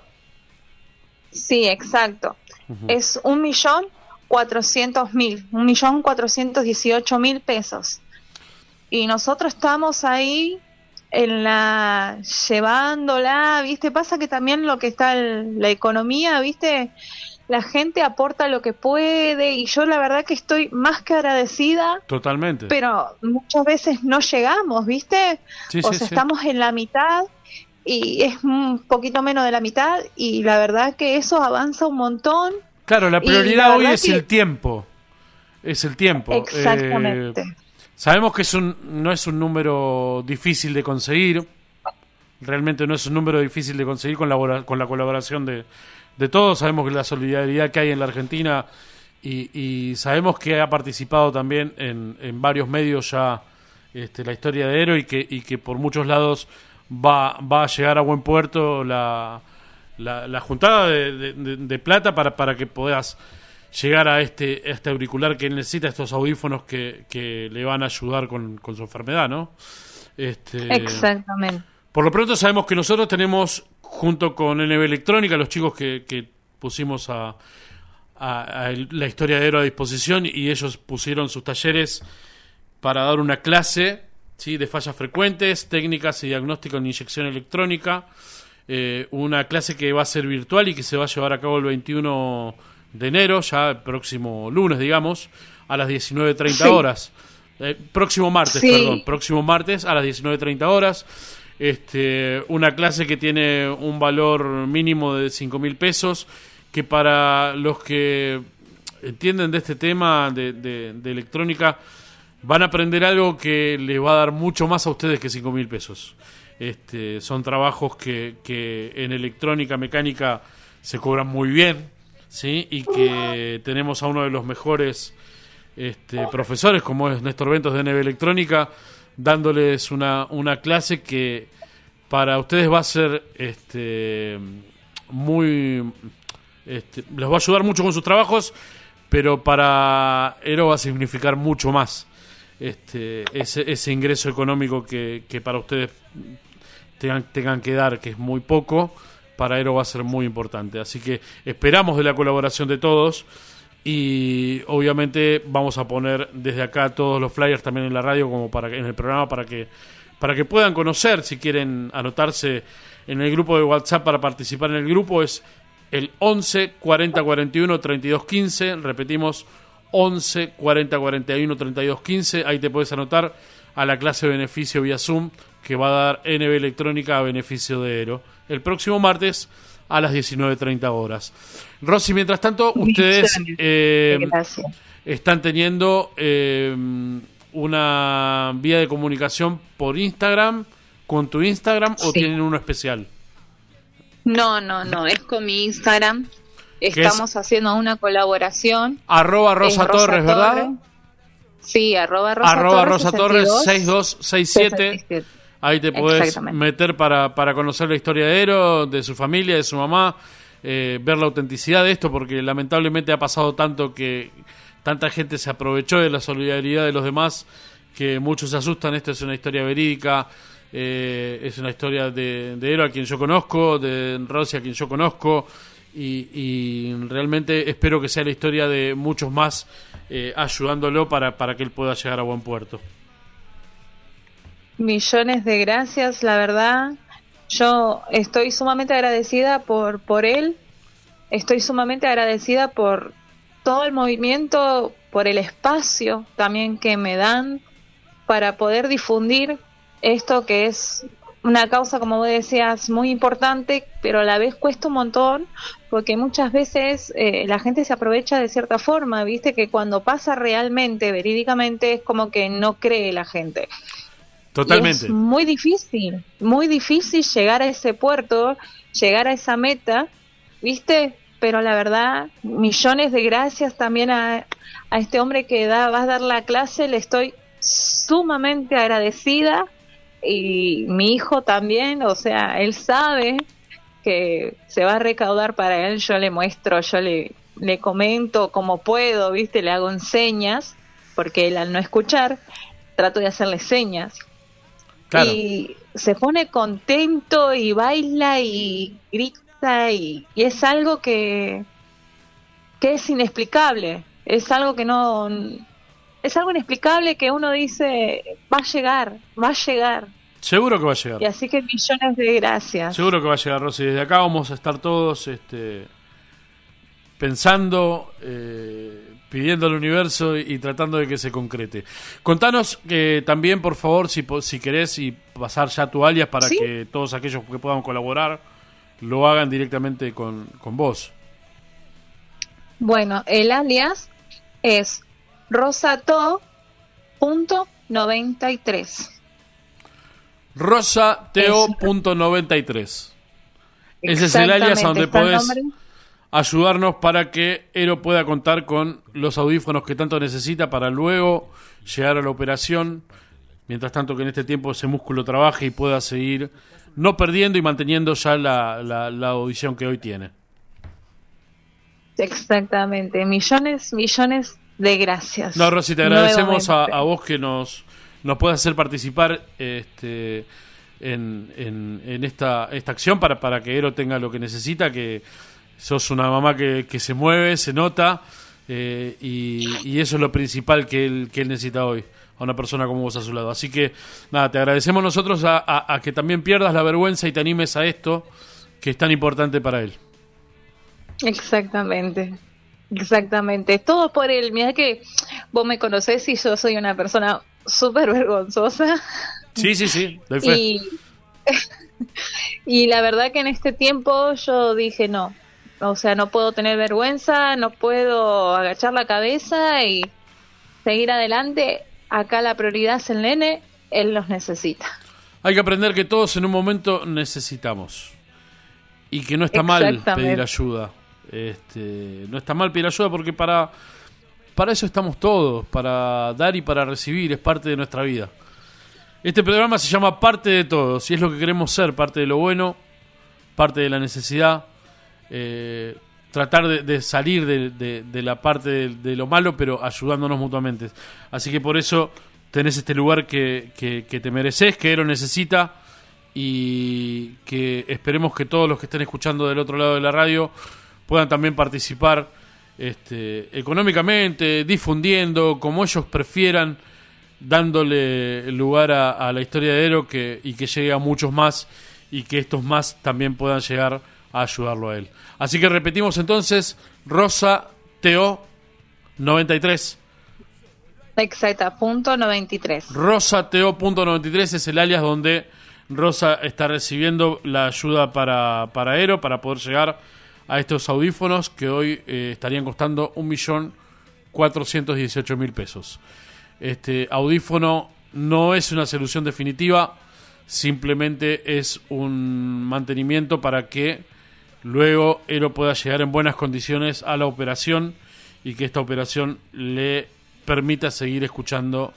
Sí, exacto. Uh-huh. Es un millón cuatrocientos mil, un millón cuatrocientos dieciocho mil pesos. Y nosotros estamos ahí en la llevándola, ¿viste? Pasa que también lo que está el- la economía, ¿viste? La gente aporta lo que puede y yo la verdad que estoy más que agradecida, Totalmente. pero muchas veces no llegamos, ¿viste? Sí, o sí, sea, sí. estamos en la mitad y es un poquito menos de la mitad y la verdad que eso avanza un montón. Claro, la Y prioridad la hoy verdad es que- el tiempo. Es el tiempo. Exactamente. Eh, sabemos que es un, no es un número difícil de conseguir. Realmente no es un número difícil de conseguir con la, con la colaboración de, de todos. Sabemos que la solidaridad que hay en la Argentina y, y sabemos que ha participado también en, en varios medios ya este, la historia de Ero y que, y que por muchos lados va, va a llegar a buen puerto la, la, la juntada de, de, de- de plata para, para que puedas llegar a este, a este auricular que él necesita, estos audífonos que, que le van a ayudar con, con su enfermedad, ¿no? Este, Exactamente. por lo pronto sabemos que nosotros tenemos, junto con N B Electrónica, los chicos que, que pusimos a, a- a el- la historia de Ero a disposición, y ellos pusieron sus talleres para dar una clase, ¿sí?, de fallas frecuentes, técnicas y diagnóstico en inyección electrónica, eh, una clase que va a ser virtual y que se va a llevar a cabo el veintiuno de enero, ya el próximo lunes, digamos, a las diecinueve treinta Sí. horas. Eh, próximo martes, Sí. perdón, próximo martes a las diecinueve treinta horas. Este, una clase que tiene un valor mínimo de cinco mil pesos, que para los que entienden de este tema de, de, de electrónica van a aprender algo que les va a dar mucho más a ustedes que cinco mil pesos. Este, son trabajos que, que en electrónica mecánica se cobran muy bien, ¿sí? Y que tenemos a uno de los mejores este, profesores, como es Néstor Ventos de N B Electrónica, dándoles una, una clase que para ustedes va a ser este, muy... Este, les va a ayudar mucho con sus trabajos, pero para Ero va a significar mucho más este, ese, ese ingreso económico que, que para ustedes tengan, tengan que dar, que es muy poco, para Ero va a ser muy importante. Así que esperamos de la colaboración de todos y obviamente vamos a poner desde acá todos los flyers también en la radio, como para que, en el programa, para que para que puedan conocer. Si quieren anotarse en el grupo de WhatsApp para participar en el grupo, es el once cuarenta cuarenta y uno treinta y dos quince. Repetimos, once cuarenta cuarenta y uno treinta y dos quince. Ahí te puedes anotar a la clase de beneficio vía Zoom que va a dar N B Electrónica a beneficio de Ero el próximo martes a las diecinueve treinta horas. Rosy, mientras tanto, ustedes eh, están teniendo eh, una vía de comunicación por Instagram, con tu Instagram, o Sí. tienen uno especial. No, no, no, es con mi Instagram. es? Estamos haciendo una colaboración. Arroba Es Rosa Torres, ¿verdad? Torres. Sí, arroba Rosa Arroba Torres, Rosa Torres sesenta y dos, seis dos seis siete. sesenta y siete. Ahí te podés Exactamente. meter para, para conocer la historia de Ero, de su familia, de su mamá, eh, ver la autenticidad de esto, porque lamentablemente ha pasado tanto que tanta gente se aprovechó de la solidaridad de los demás que muchos se asustan. Esto es una historia verídica, eh, es una historia de, de Ero, a quien yo conozco, de Rosy, a quien yo conozco, y, y realmente espero que sea la historia de muchos más, eh, ayudándolo para, para que él pueda llegar a buen puerto. Millones de gracias, la verdad. Yo estoy sumamente agradecida por, por él. Estoy sumamente agradecida por todo el movimiento, por el espacio también que me dan para poder difundir esto que es una causa, como vos decías, muy importante, pero a la vez cuesta un montón, porque muchas veces eh, la gente se aprovecha de cierta forma, viste que cuando pasa realmente, verídicamente, es como que no cree la gente. Totalmente. Y es muy difícil, muy difícil llegar a ese puerto, llegar a esa meta, ¿viste? Pero la verdad, millones de gracias también a, a este hombre que da, va a dar la clase, le estoy sumamente agradecida, y mi hijo también, o sea, él sabe que se va a recaudar para él, yo le muestro, yo le, le comento como puedo, ¿viste? Le hago señas, porque él al no escuchar, trato de hacerle señas. Claro. Y se pone contento y baila y grita y, y es algo que que es inexplicable, es algo que no es algo inexplicable que uno dice va a llegar, va a llegar. Seguro que va a llegar. Y así que millones de gracias. Seguro que va a llegar, Rosy. Desde acá vamos a estar todos este, pensando, eh, pidiendo al universo y, y tratando de que se concrete. Contanos eh, también, por favor, si, po- si querés, y pasar ya tu alias para ¿Sí? que todos aquellos que puedan colaborar lo hagan directamente con, con vos. Bueno, el alias es rosato punto noventa y tres. rosateo punto noventa y tres. Ese es el alias a donde Está el podés nombre. ayudarnos para que Ero pueda contar con los audífonos que tanto necesita para luego llegar a la operación. Mientras tanto que en este tiempo ese músculo trabaje y pueda seguir no perdiendo y manteniendo ya la, la, la audición que hoy tiene. Exactamente, millones, millones de gracias. No, Rosy, te agradecemos a, Nuevamente. a vos que nos, nos puedas hacer participar este, en, en, en esta, esta acción para, para que Ero tenga lo que necesita, que sos una mamá que, que se mueve, se nota, eh, y, y eso es lo principal que él, que él necesita hoy, a una persona como vos a su lado. Así que, nada, te agradecemos nosotros a, a, a que también pierdas la vergüenza y te animes a esto, que es tan importante para él. Exactamente. Exactamente, todo por él. Mirá que vos me conocés y yo soy una persona súper vergonzosa. Sí, sí, sí, doy fe. Y, y la verdad que en este tiempo yo dije no, o sea, no puedo tener vergüenza, no puedo agachar la cabeza y seguir adelante. Acá la prioridad es el nene, él los necesita. Hay que aprender que todos en un momento necesitamos y que no está mal pedir ayuda. Este, no está mal pedir ayuda porque para, para eso estamos todos, para dar y para recibir, es parte de nuestra vida. Este programa se llama Parte de Todos y es lo que queremos ser, parte de lo bueno, parte de la necesidad, eh, tratar de, de salir de, de, de la parte de, de lo malo, pero ayudándonos mutuamente. Así que por eso tenés este lugar que, que, que te mereces, que Ero necesita, y que esperemos que todos los que estén escuchando del otro lado de la radio puedan también participar este, económicamente, difundiendo, como ellos prefieran, dándole lugar a, a la historia de Ero que, y que llegue a muchos más y que estos más también puedan llegar a ayudarlo a él. Así que repetimos entonces, Rosa Teo noventa y tres. Exacta, punto noventa y tres. Rosa Teo punto noventa y tres es el alias donde Rosa está recibiendo la ayuda para, para Ero, para poder llegar a estos audífonos que hoy eh, estarían costando un millón cuatrocientos dieciocho mil pesos. Este audífono no es una solución definitiva, simplemente es un mantenimiento para que luego Ero pueda llegar en buenas condiciones a la operación y que esta operación le permita seguir escuchando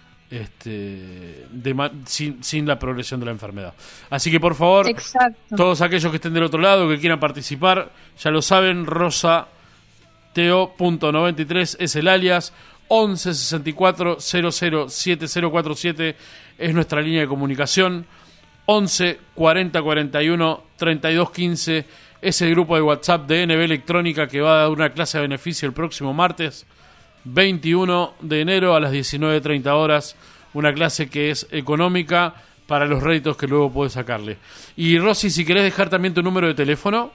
este de ma- sin, sin la progresión de la enfermedad. Así que por favor, exacto, todos aquellos que estén del otro lado, que quieran participar, ya lo saben, Rosa Teo punto noventa y tres es el alias. Once sesenta y cuatro cero cero siete cero cuatro siete es nuestra línea de comunicación. Once cuarenta cuarenta y uno treinta y dos quince es el grupo de WhatsApp de N B Electrónica, que va a dar una clase de beneficio el próximo martes veintiuno de enero a las diecinueve treinta horas, una clase que es económica para los réditos que luego puedes sacarle. Y Rosy, si querés dejar también tu número de teléfono.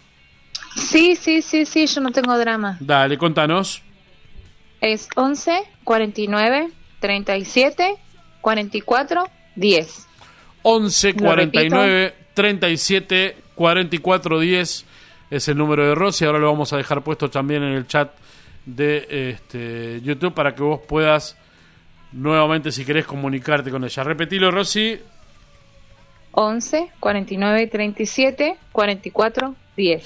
Sí, sí, sí, sí, yo no tengo drama. Dale, contanos. Es once cuarenta y nueve treinta y siete cuarenta y cuatro diez. once cuarenta y nueve treinta y siete cuarenta y cuatro diez es el número de Rosy. Ahora lo vamos a dejar puesto también en el chat de este, YouTube para que vos puedas nuevamente, si querés, comunicarte con ella. Repetilo, Rosy. once cuarenta y nueve treinta y siete cuarenta y cuatro diez.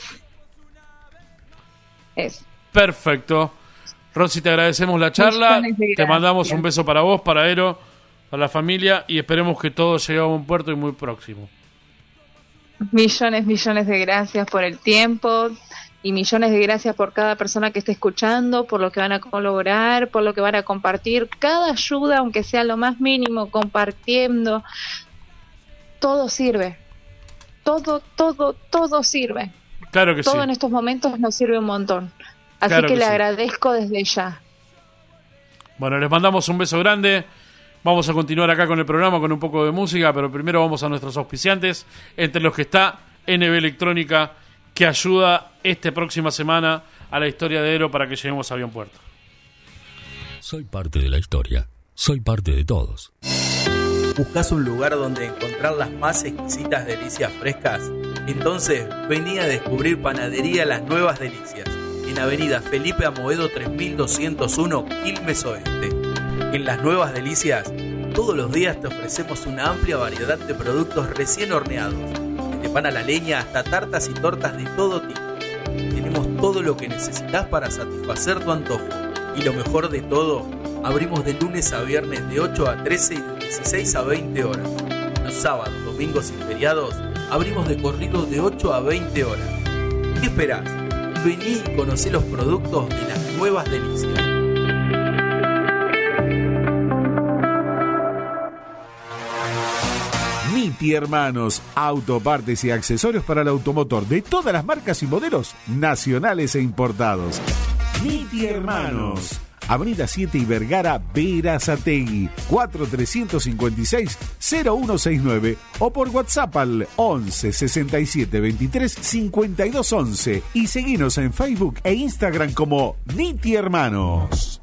Es. Perfecto. Rosy, te agradecemos la charla. Te mandamos un beso para vos, para Ero, para la familia, y esperemos que todo llegue a buen puerto y muy próximo. Millones, millones de gracias por el tiempo y millones de gracias por cada persona que esté escuchando, por lo que van a colaborar, por lo que van a compartir. Cada ayuda, aunque sea lo más mínimo, compartiendo, todo sirve. Todo, todo, todo sirve. Claro que todo sí. En estos momentos nos sirve un montón. Así Claro que, que le sí. agradezco desde ya. Bueno, les mandamos un beso grande. Vamos a continuar acá con el programa con un poco de música, pero primero vamos a nuestros auspiciantes, entre los que está N B Electrónica, que ayuda esta próxima semana a la historia de Ero para que lleguemos a buen puerto. Soy parte de la historia. Soy parte de todos. ¿Buscás un lugar donde encontrar las más exquisitas delicias frescas? Entonces vení a descubrir Panadería Las Nuevas Delicias, en Avenida Felipe Amoedo tres mil doscientos uno, Quilmes Oeste. En Las Nuevas Delicias, todos los días te ofrecemos una amplia variedad de productos recién horneados, desde pan a la leña hasta tartas y tortas de todo tipo. Tenemos todo lo que necesitas para satisfacer tu antojo. Y lo mejor de todo, abrimos de lunes a viernes de ocho a trece y de dieciséis a veinte horas. Los sábados, domingos y feriados, abrimos de corrido de ocho a veinte horas. ¿Qué esperás? Vení y conocé los productos de Las Nuevas Delicias. Miti Hermanos, autopartes y accesorios para el automotor de todas las marcas y modelos nacionales e importados. Miti Hermanos, Avenida siete y Vergara, Berazategui, cuatro tres cinco seis, cero uno seis nueve o por WhatsApp al once sesenta y siete veintitrés cincuenta y dos once y seguinos en Facebook e Instagram como Niti Hermanos.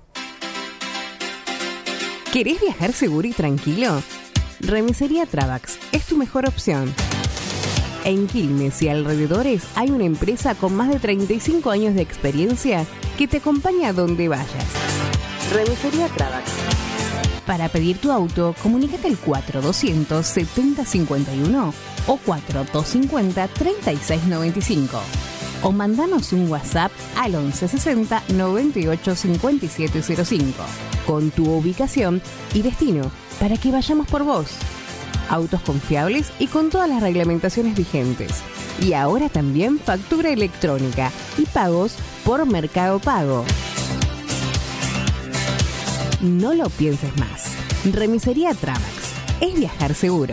¿Querés viajar seguro y tranquilo? Remisería Travax es tu mejor opción. En Quilmes y alrededores hay una empresa con más de treinta y cinco años de experiencia que te acompaña a donde vayas. Remisería Travax. Para pedir tu auto, comunícate al cuatro doscientos setenta cincuenta y uno o cuatro doscientos cincuenta treinta y seis noventa y cinco. O mandanos un WhatsApp al once sesenta noventa y ocho cincuenta y siete cero cinco con tu ubicación y destino para que vayamos por vos. Autos confiables y con todas las reglamentaciones vigentes. Y ahora también factura electrónica y pagos por Mercado Pago. No lo pienses más. Remisería Travax. Es viajar seguro.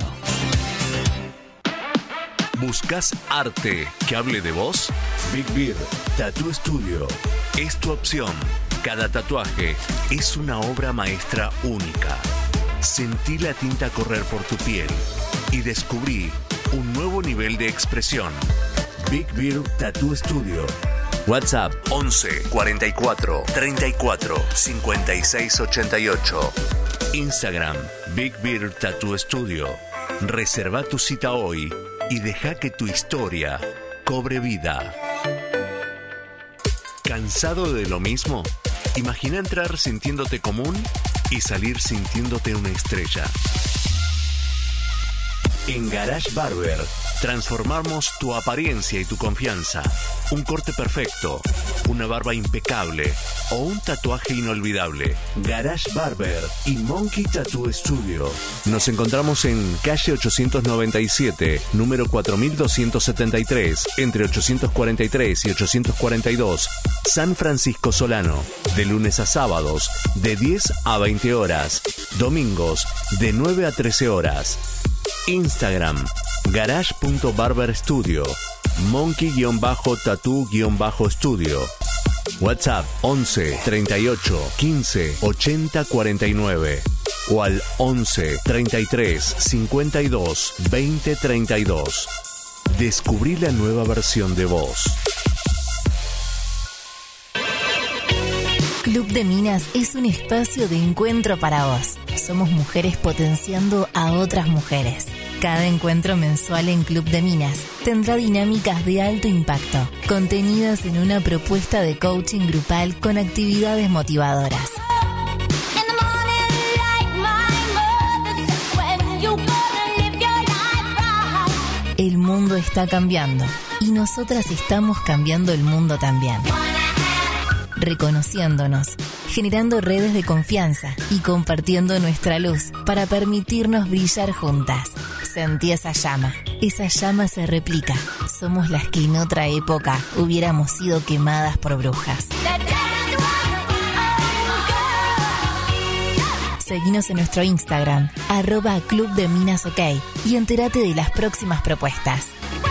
¿Buscas arte que hable de vos? Big Beard Tattoo Studio Es tu opción. Cada tatuaje es una obra maestra única. Sentí la tinta correr por tu piel y descubrí un nuevo nivel de expresión. Big Beard Tattoo Studio. WhatsApp once cuarenta y cuatro treinta y cuatro cincuenta y seis ochenta y ocho. Instagram Big Beard Tattoo Studio. Reserva tu cita hoy y deja que tu historia cobre vida. ¿Cansado de lo mismo? Imagina entrar sintiéndote común y salir sintiéndote una estrella. En Garage Barber transformamos tu apariencia y tu confianza. Un corte perfecto, una barba impecable o un tatuaje inolvidable. Garage Barber y Monkey Tattoo Studio. Nos encontramos en calle ochocientos noventa y siete, número cuatro mil doscientos setenta y tres, entre ochocientos cuarenta y tres y ochocientos cuarenta y dos, San Francisco Solano. De lunes a sábados, de diez a veinte horas. Domingos, de nueve a trece horas. Instagram, garage punto barber studio, monkey-tattoo-studio. WhatsApp once treinta y ocho quince ochenta cuarenta y nueve o al once treinta y tres cincuenta y dos veinte treinta y dos. Descubrí la nueva versión de vos. Club de Minas es un espacio de encuentro para vos. Somos mujeres potenciando a otras mujeres. Cada encuentro mensual en Club de Minas tendrá dinámicas de alto impacto, contenidas en una propuesta de coaching grupal con actividades motivadoras. El mundo está cambiando y nosotras estamos cambiando el mundo también. Reconociéndonos, generando redes de confianza y compartiendo nuestra luz para permitirnos brillar juntas. Sentí esa llama. Esa llama se replica. Somos las que en otra época hubiéramos sido quemadas por brujas. Seguinos en nuestro Instagram, arroba Club de Minas OK, y entérate de las próximas propuestas.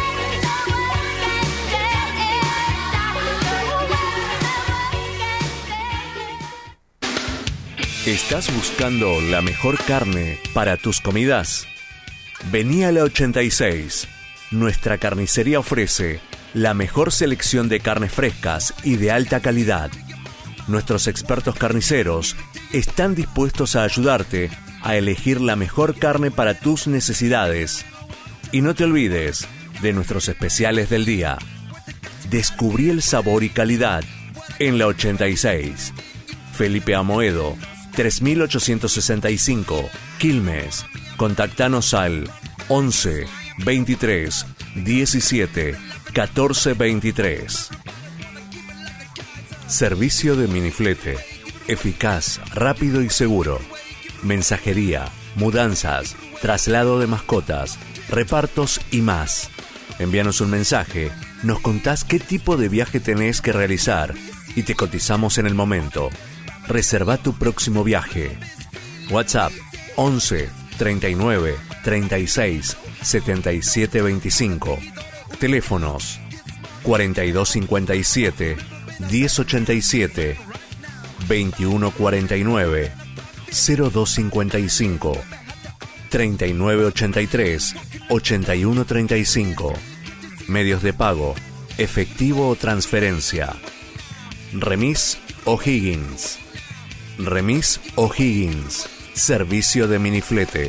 ¿Estás buscando la mejor carne para tus comidas? Vení a la ochenta y seis. Nuestra carnicería ofrece la mejor selección de carnes frescas y de alta calidad. Nuestros expertos carniceros están dispuestos a ayudarte a elegir la mejor carne para tus necesidades. Y no te olvides de nuestros especiales del día. Descubrí el sabor y calidad en la ochenta y seis. Felipe Amoedo, tres mil ochocientos sesenta y cinco, Quilmes. Contactanos al once veintitrés diecisiete catorce veintitrés. Servicio de miniflete. Eficaz, rápido y seguro. Mensajería, mudanzas, traslado de mascotas, repartos y más. Envíanos un mensaje, nos contás qué tipo de viaje tenés que realizar y te cotizamos en el momento. Reserva tu próximo viaje. WhatsApp once treinta y nueve treinta y seis setenta y siete veinticinco. Teléfonos cuarenta y dos cincuenta y siete diez ochenta y siete. veintiuno cuarenta y nueve, cero dos cincuenta y cinco, treinta y nueve ochenta y tres, ochenta y uno treinta y cinco. Medios de pago, efectivo o transferencia. Remis O'Higgins. Remis O'Higgins. Servicio de miniflete.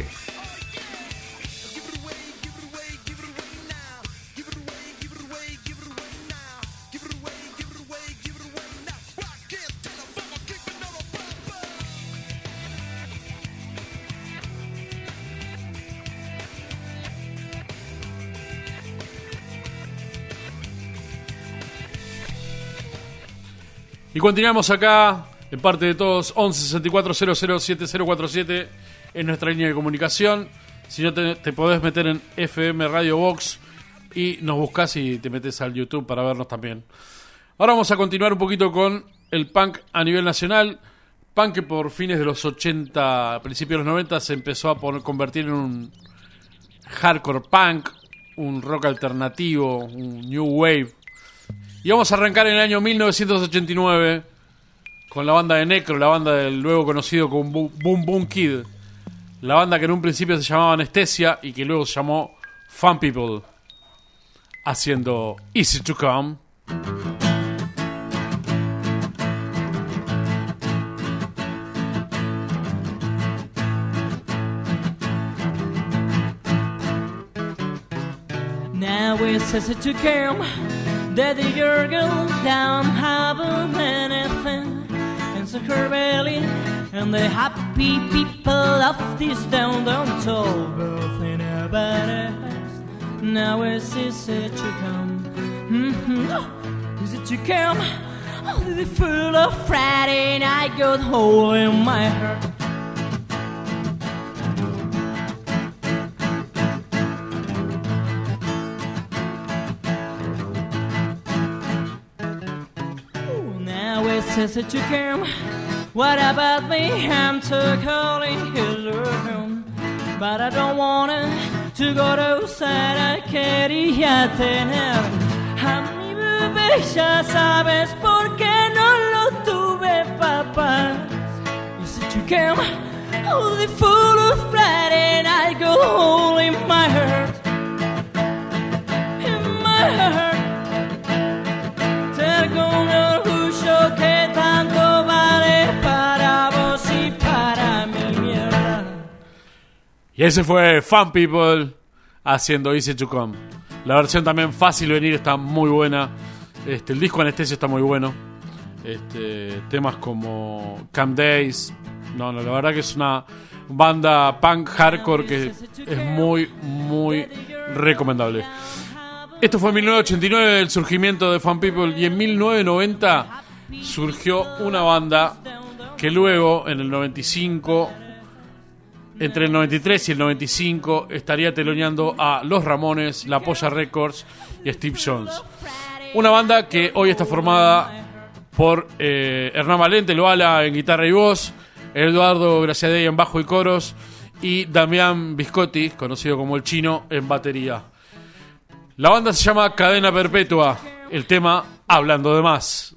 Y continuamos acá, en parte de todos, once sesenta y cuatro cero cero siete cero cuatro siete en nuestra línea de comunicación. Si no, te, te podés meter en F M Radio Box y nos buscás y te metes al YouTube para vernos también. Ahora vamos a continuar un poquito con el punk a nivel nacional. Punk que por fines de los ochenta, principios de los noventa, se empezó a poner, convertir en un hardcore punk, un rock alternativo, un new wave. Y vamos a arrancar en el año mil novecientos ochenta y nueve con la banda de Necro, la banda del luego conocido como Boom Boom Kid. La banda que en un principio se llamaba Anestesia y que luego se llamó Fun People, haciendo Easy to Come. Now it's easy to come. That your girl down having anything inside her belly, and the happy people of this town don't talk nothing about it. Now it's easy to come. Mm-hmm. Is it to come? Oh, the full of Friday night got hole in my heart. Says it to come. What about me? I'm too calling his room, but I don't want it to go to side. I quería tener a mi bebé. Ya sabes por qué no lo tuve, papá. Is it to come? Oh, the full of Friday night go hole in my heart, in my heart. Te con orgullo que tanto vale para vos y para mi mierda. Y ese fue Fun People haciendo Easy to Come. La versión también Fácil Venir está muy buena. Este, el disco Anestesia está muy bueno. Este, temas como Camp Days. No, no, la verdad que es una banda punk hardcore que es muy, muy recomendable. Esto fue en mil novecientos ochenta y nueve, el surgimiento de Fun People, y en mil novecientos noventa surgió una banda que luego, en el noventa y cinco, entre el noventa y tres y el noventa y cinco, estaría teloneando a Los Ramones, La Polla Records y Steve Jones. Una banda que hoy está formada por eh, Hernán Valente, Loala en guitarra y voz, Eduardo Graciadei en bajo y coros, y Damián Biscotti, conocido como El Chino, en batería. La banda se llama Cadena Perpetua, el tema Hablando de Más.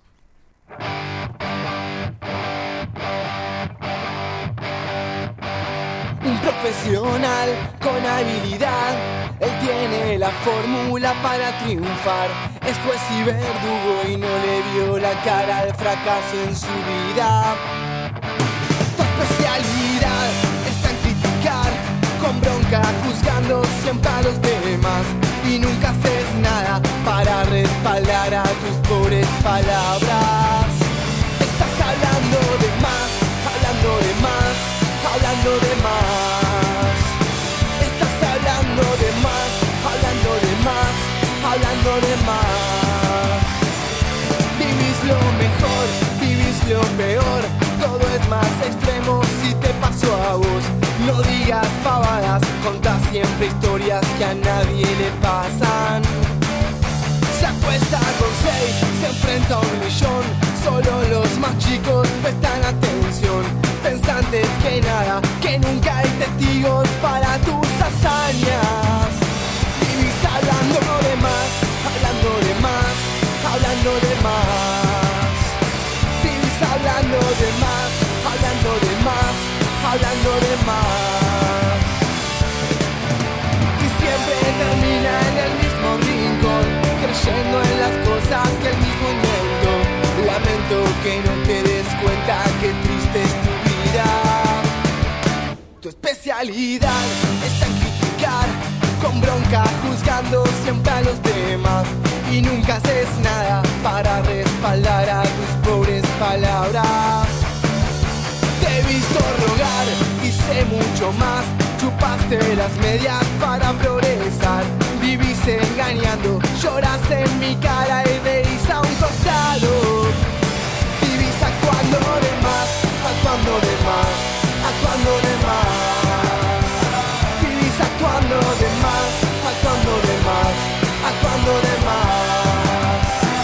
Un profesional con habilidad, él tiene la fórmula para triunfar. Es juez y verdugo y no le vio la cara al fracaso en su vida. Tu especialidad está en criticar, con bronca juzgando siempre a los demás, y nunca haces nada para respaldar a tus pobres palabras. Estás hablando de más, hablando de más, hablando de más. Estás hablando de más, hablando de más, hablando de más. Vivís lo mejor, vivís lo peor, todo es más extremo si te pasó a vos. No digas pavadas, contá siempre historias que a nadie le pasan. Se acuesta con seis, se enfrenta a un millón, solo los más chicos prestan atención. Pensantes que nada, que nunca hay testigos para tus hazañas. Vivís hablando de más, hablando de más, hablando de más. Vivís hablando de habilidad está en criticar, con bronca juzgando siempre a los demás. Y nunca haces nada para respaldar a tus pobres palabras. Te he visto rogar y sé mucho más. Chupaste las medias para progresar. Vivís engañando, lloras en mi cara y reís a un costado. Vivís actuando de más, actuando de más, actuando de más. Vivís actuando de más, actuando de más, actuando de más.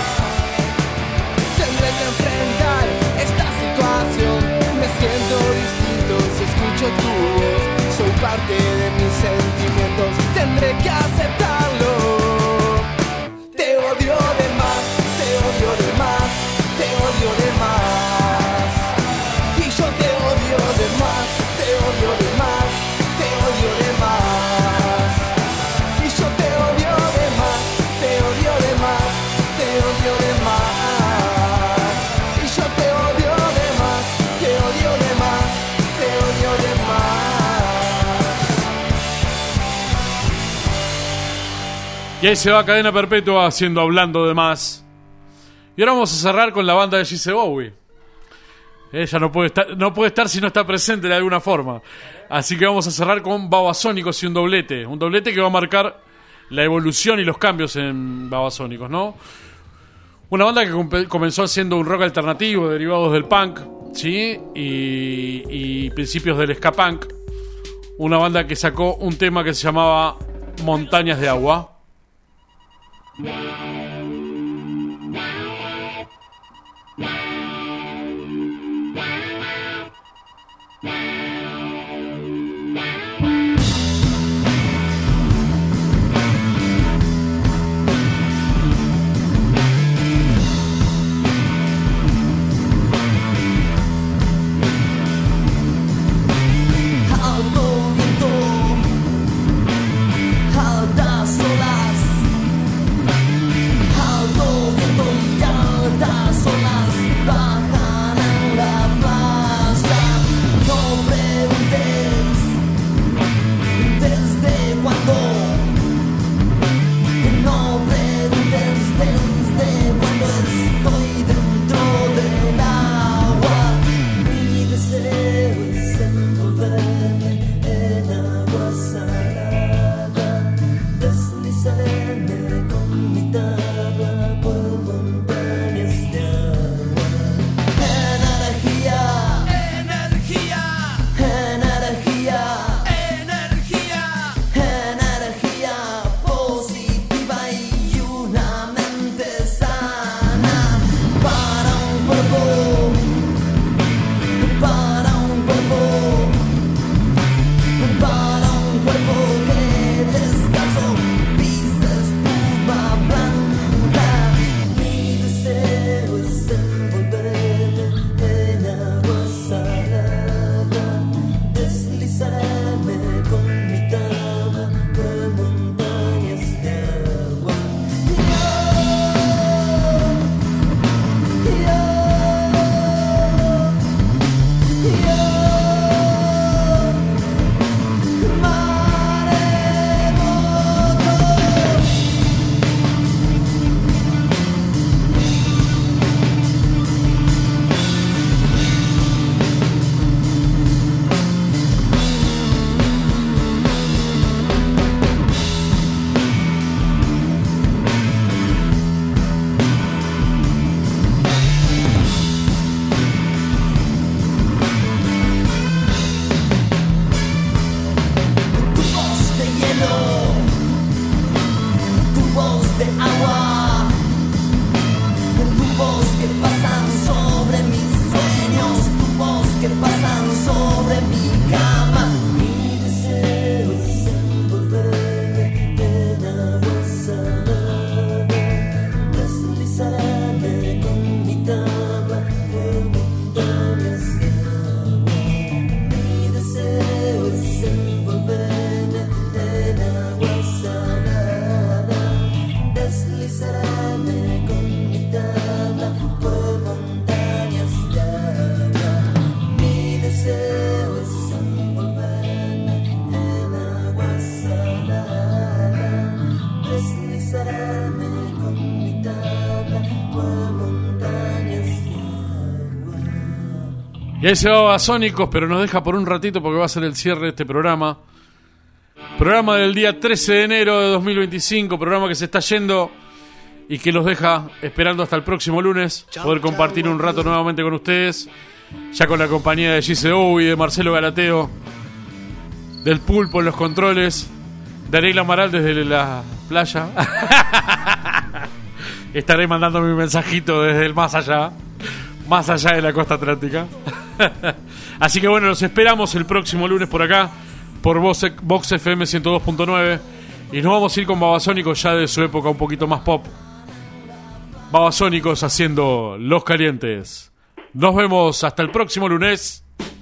Tendré que enfrentar esta situación. Me siento distinto si escucho tu voz. Soy parte de mis sentimientos, tendré que aceptarlo. Te odio de más, te odio de más, te odio de más. Y yo te odio de más, te odio de más, te odio de más. Y yo te odio de más, te odio de más, te odio de más. Y yo te odio de más, te odio de más, te odio de más. Y ahí se va Cadena Perpetua haciendo Hablando de Más. Y ahora vamos a cerrar con la banda de Gise Bowie. Ella no puede estar, no puede estar si no está presente de alguna forma. Así que vamos a cerrar con Babasónicos y un doblete. Un doblete que va a marcar la evolución y los cambios en Babasónicos, ¿no? Una banda que com- comenzó haciendo un rock alternativo, derivados del punk, ¿sí? Y, y principios del ska punk. Una banda que sacó un tema que se llamaba Montañas de Agua. Alto viento, altas olas, Y ahí se va Babasónicos, pero nos deja por un ratito porque va a ser el cierre de este programa. Programa del día trece de enero de dos mil veinticinco, programa que se está yendo y que los deja esperando hasta el próximo lunes, poder compartir un rato nuevamente con ustedes, ya con la compañía de Gise Owi, de Marcelo Galateo, del Pulpo en los controles, de Ariel Amaral desde la playa. Estaré mandando mi mensajito desde el más allá, más allá de la costa atlántica. Así que bueno, los esperamos el próximo lunes por acá, por Vox, Vox F M ciento dos punto nueve, y nos vamos a ir con Babasónicos ya de su época un poquito más pop. Babasónicos haciendo Los Calientes. Nos vemos hasta el próximo lunes.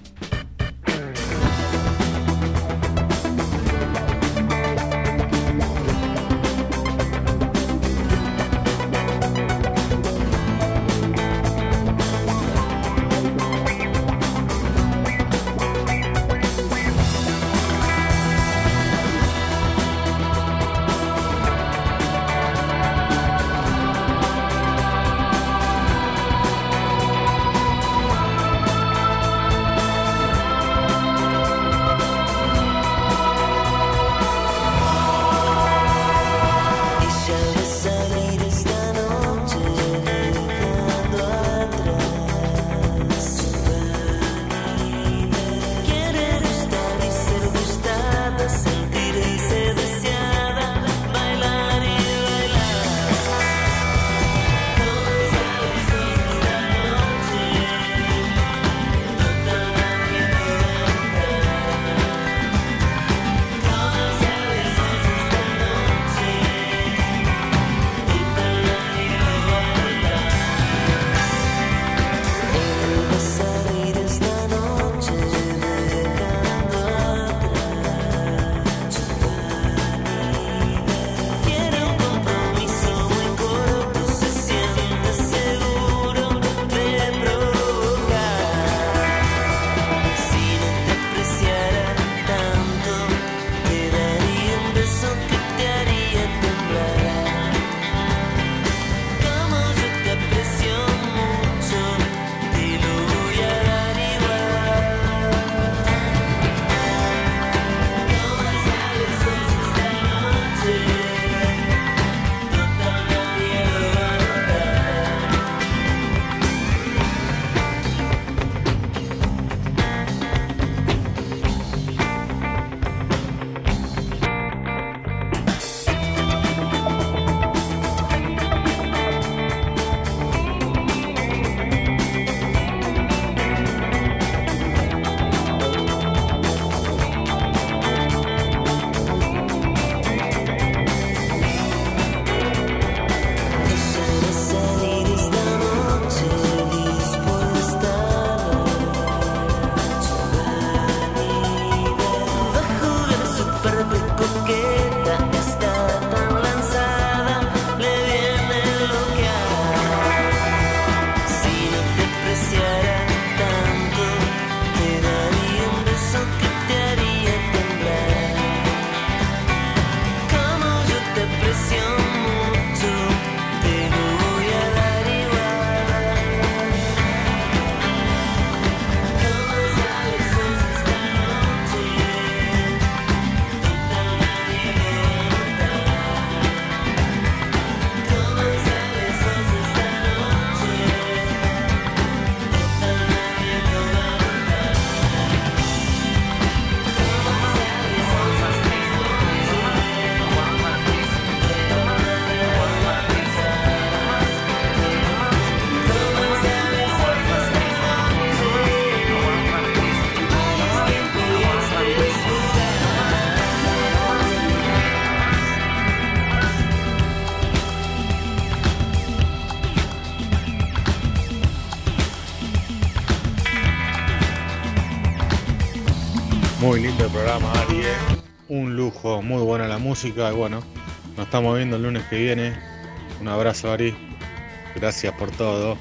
Muy lindo el programa, Ari, ¿eh? Un lujo, muy buena la música. Y bueno, nos estamos viendo el lunes que viene. Un abrazo, Ari. Gracias por todo.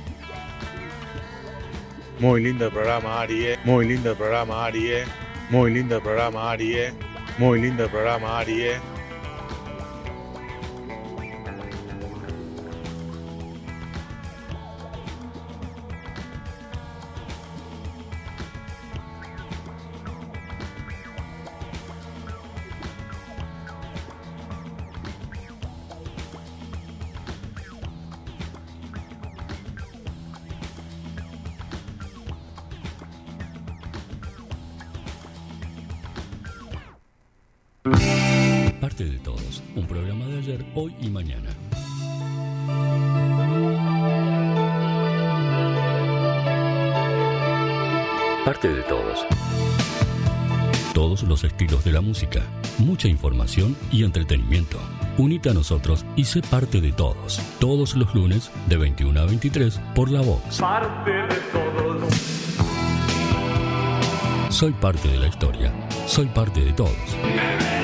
Muy lindo el programa, Ari, ¿eh? Muy lindo el programa, Ari, ¿eh? Muy lindo el programa, Ari, ¿eh? Muy lindo el programa, Ari, ¿eh? Parte de todos, un programa de ayer, hoy y mañana. Parte de todos. Todos los estilos de la música, mucha información y entretenimiento. Unite a nosotros y sé parte de todos. Todos los lunes de veintiuno a veintitrés por La Vox. Parte de todos. Soy parte de la historia. Soy parte de todos.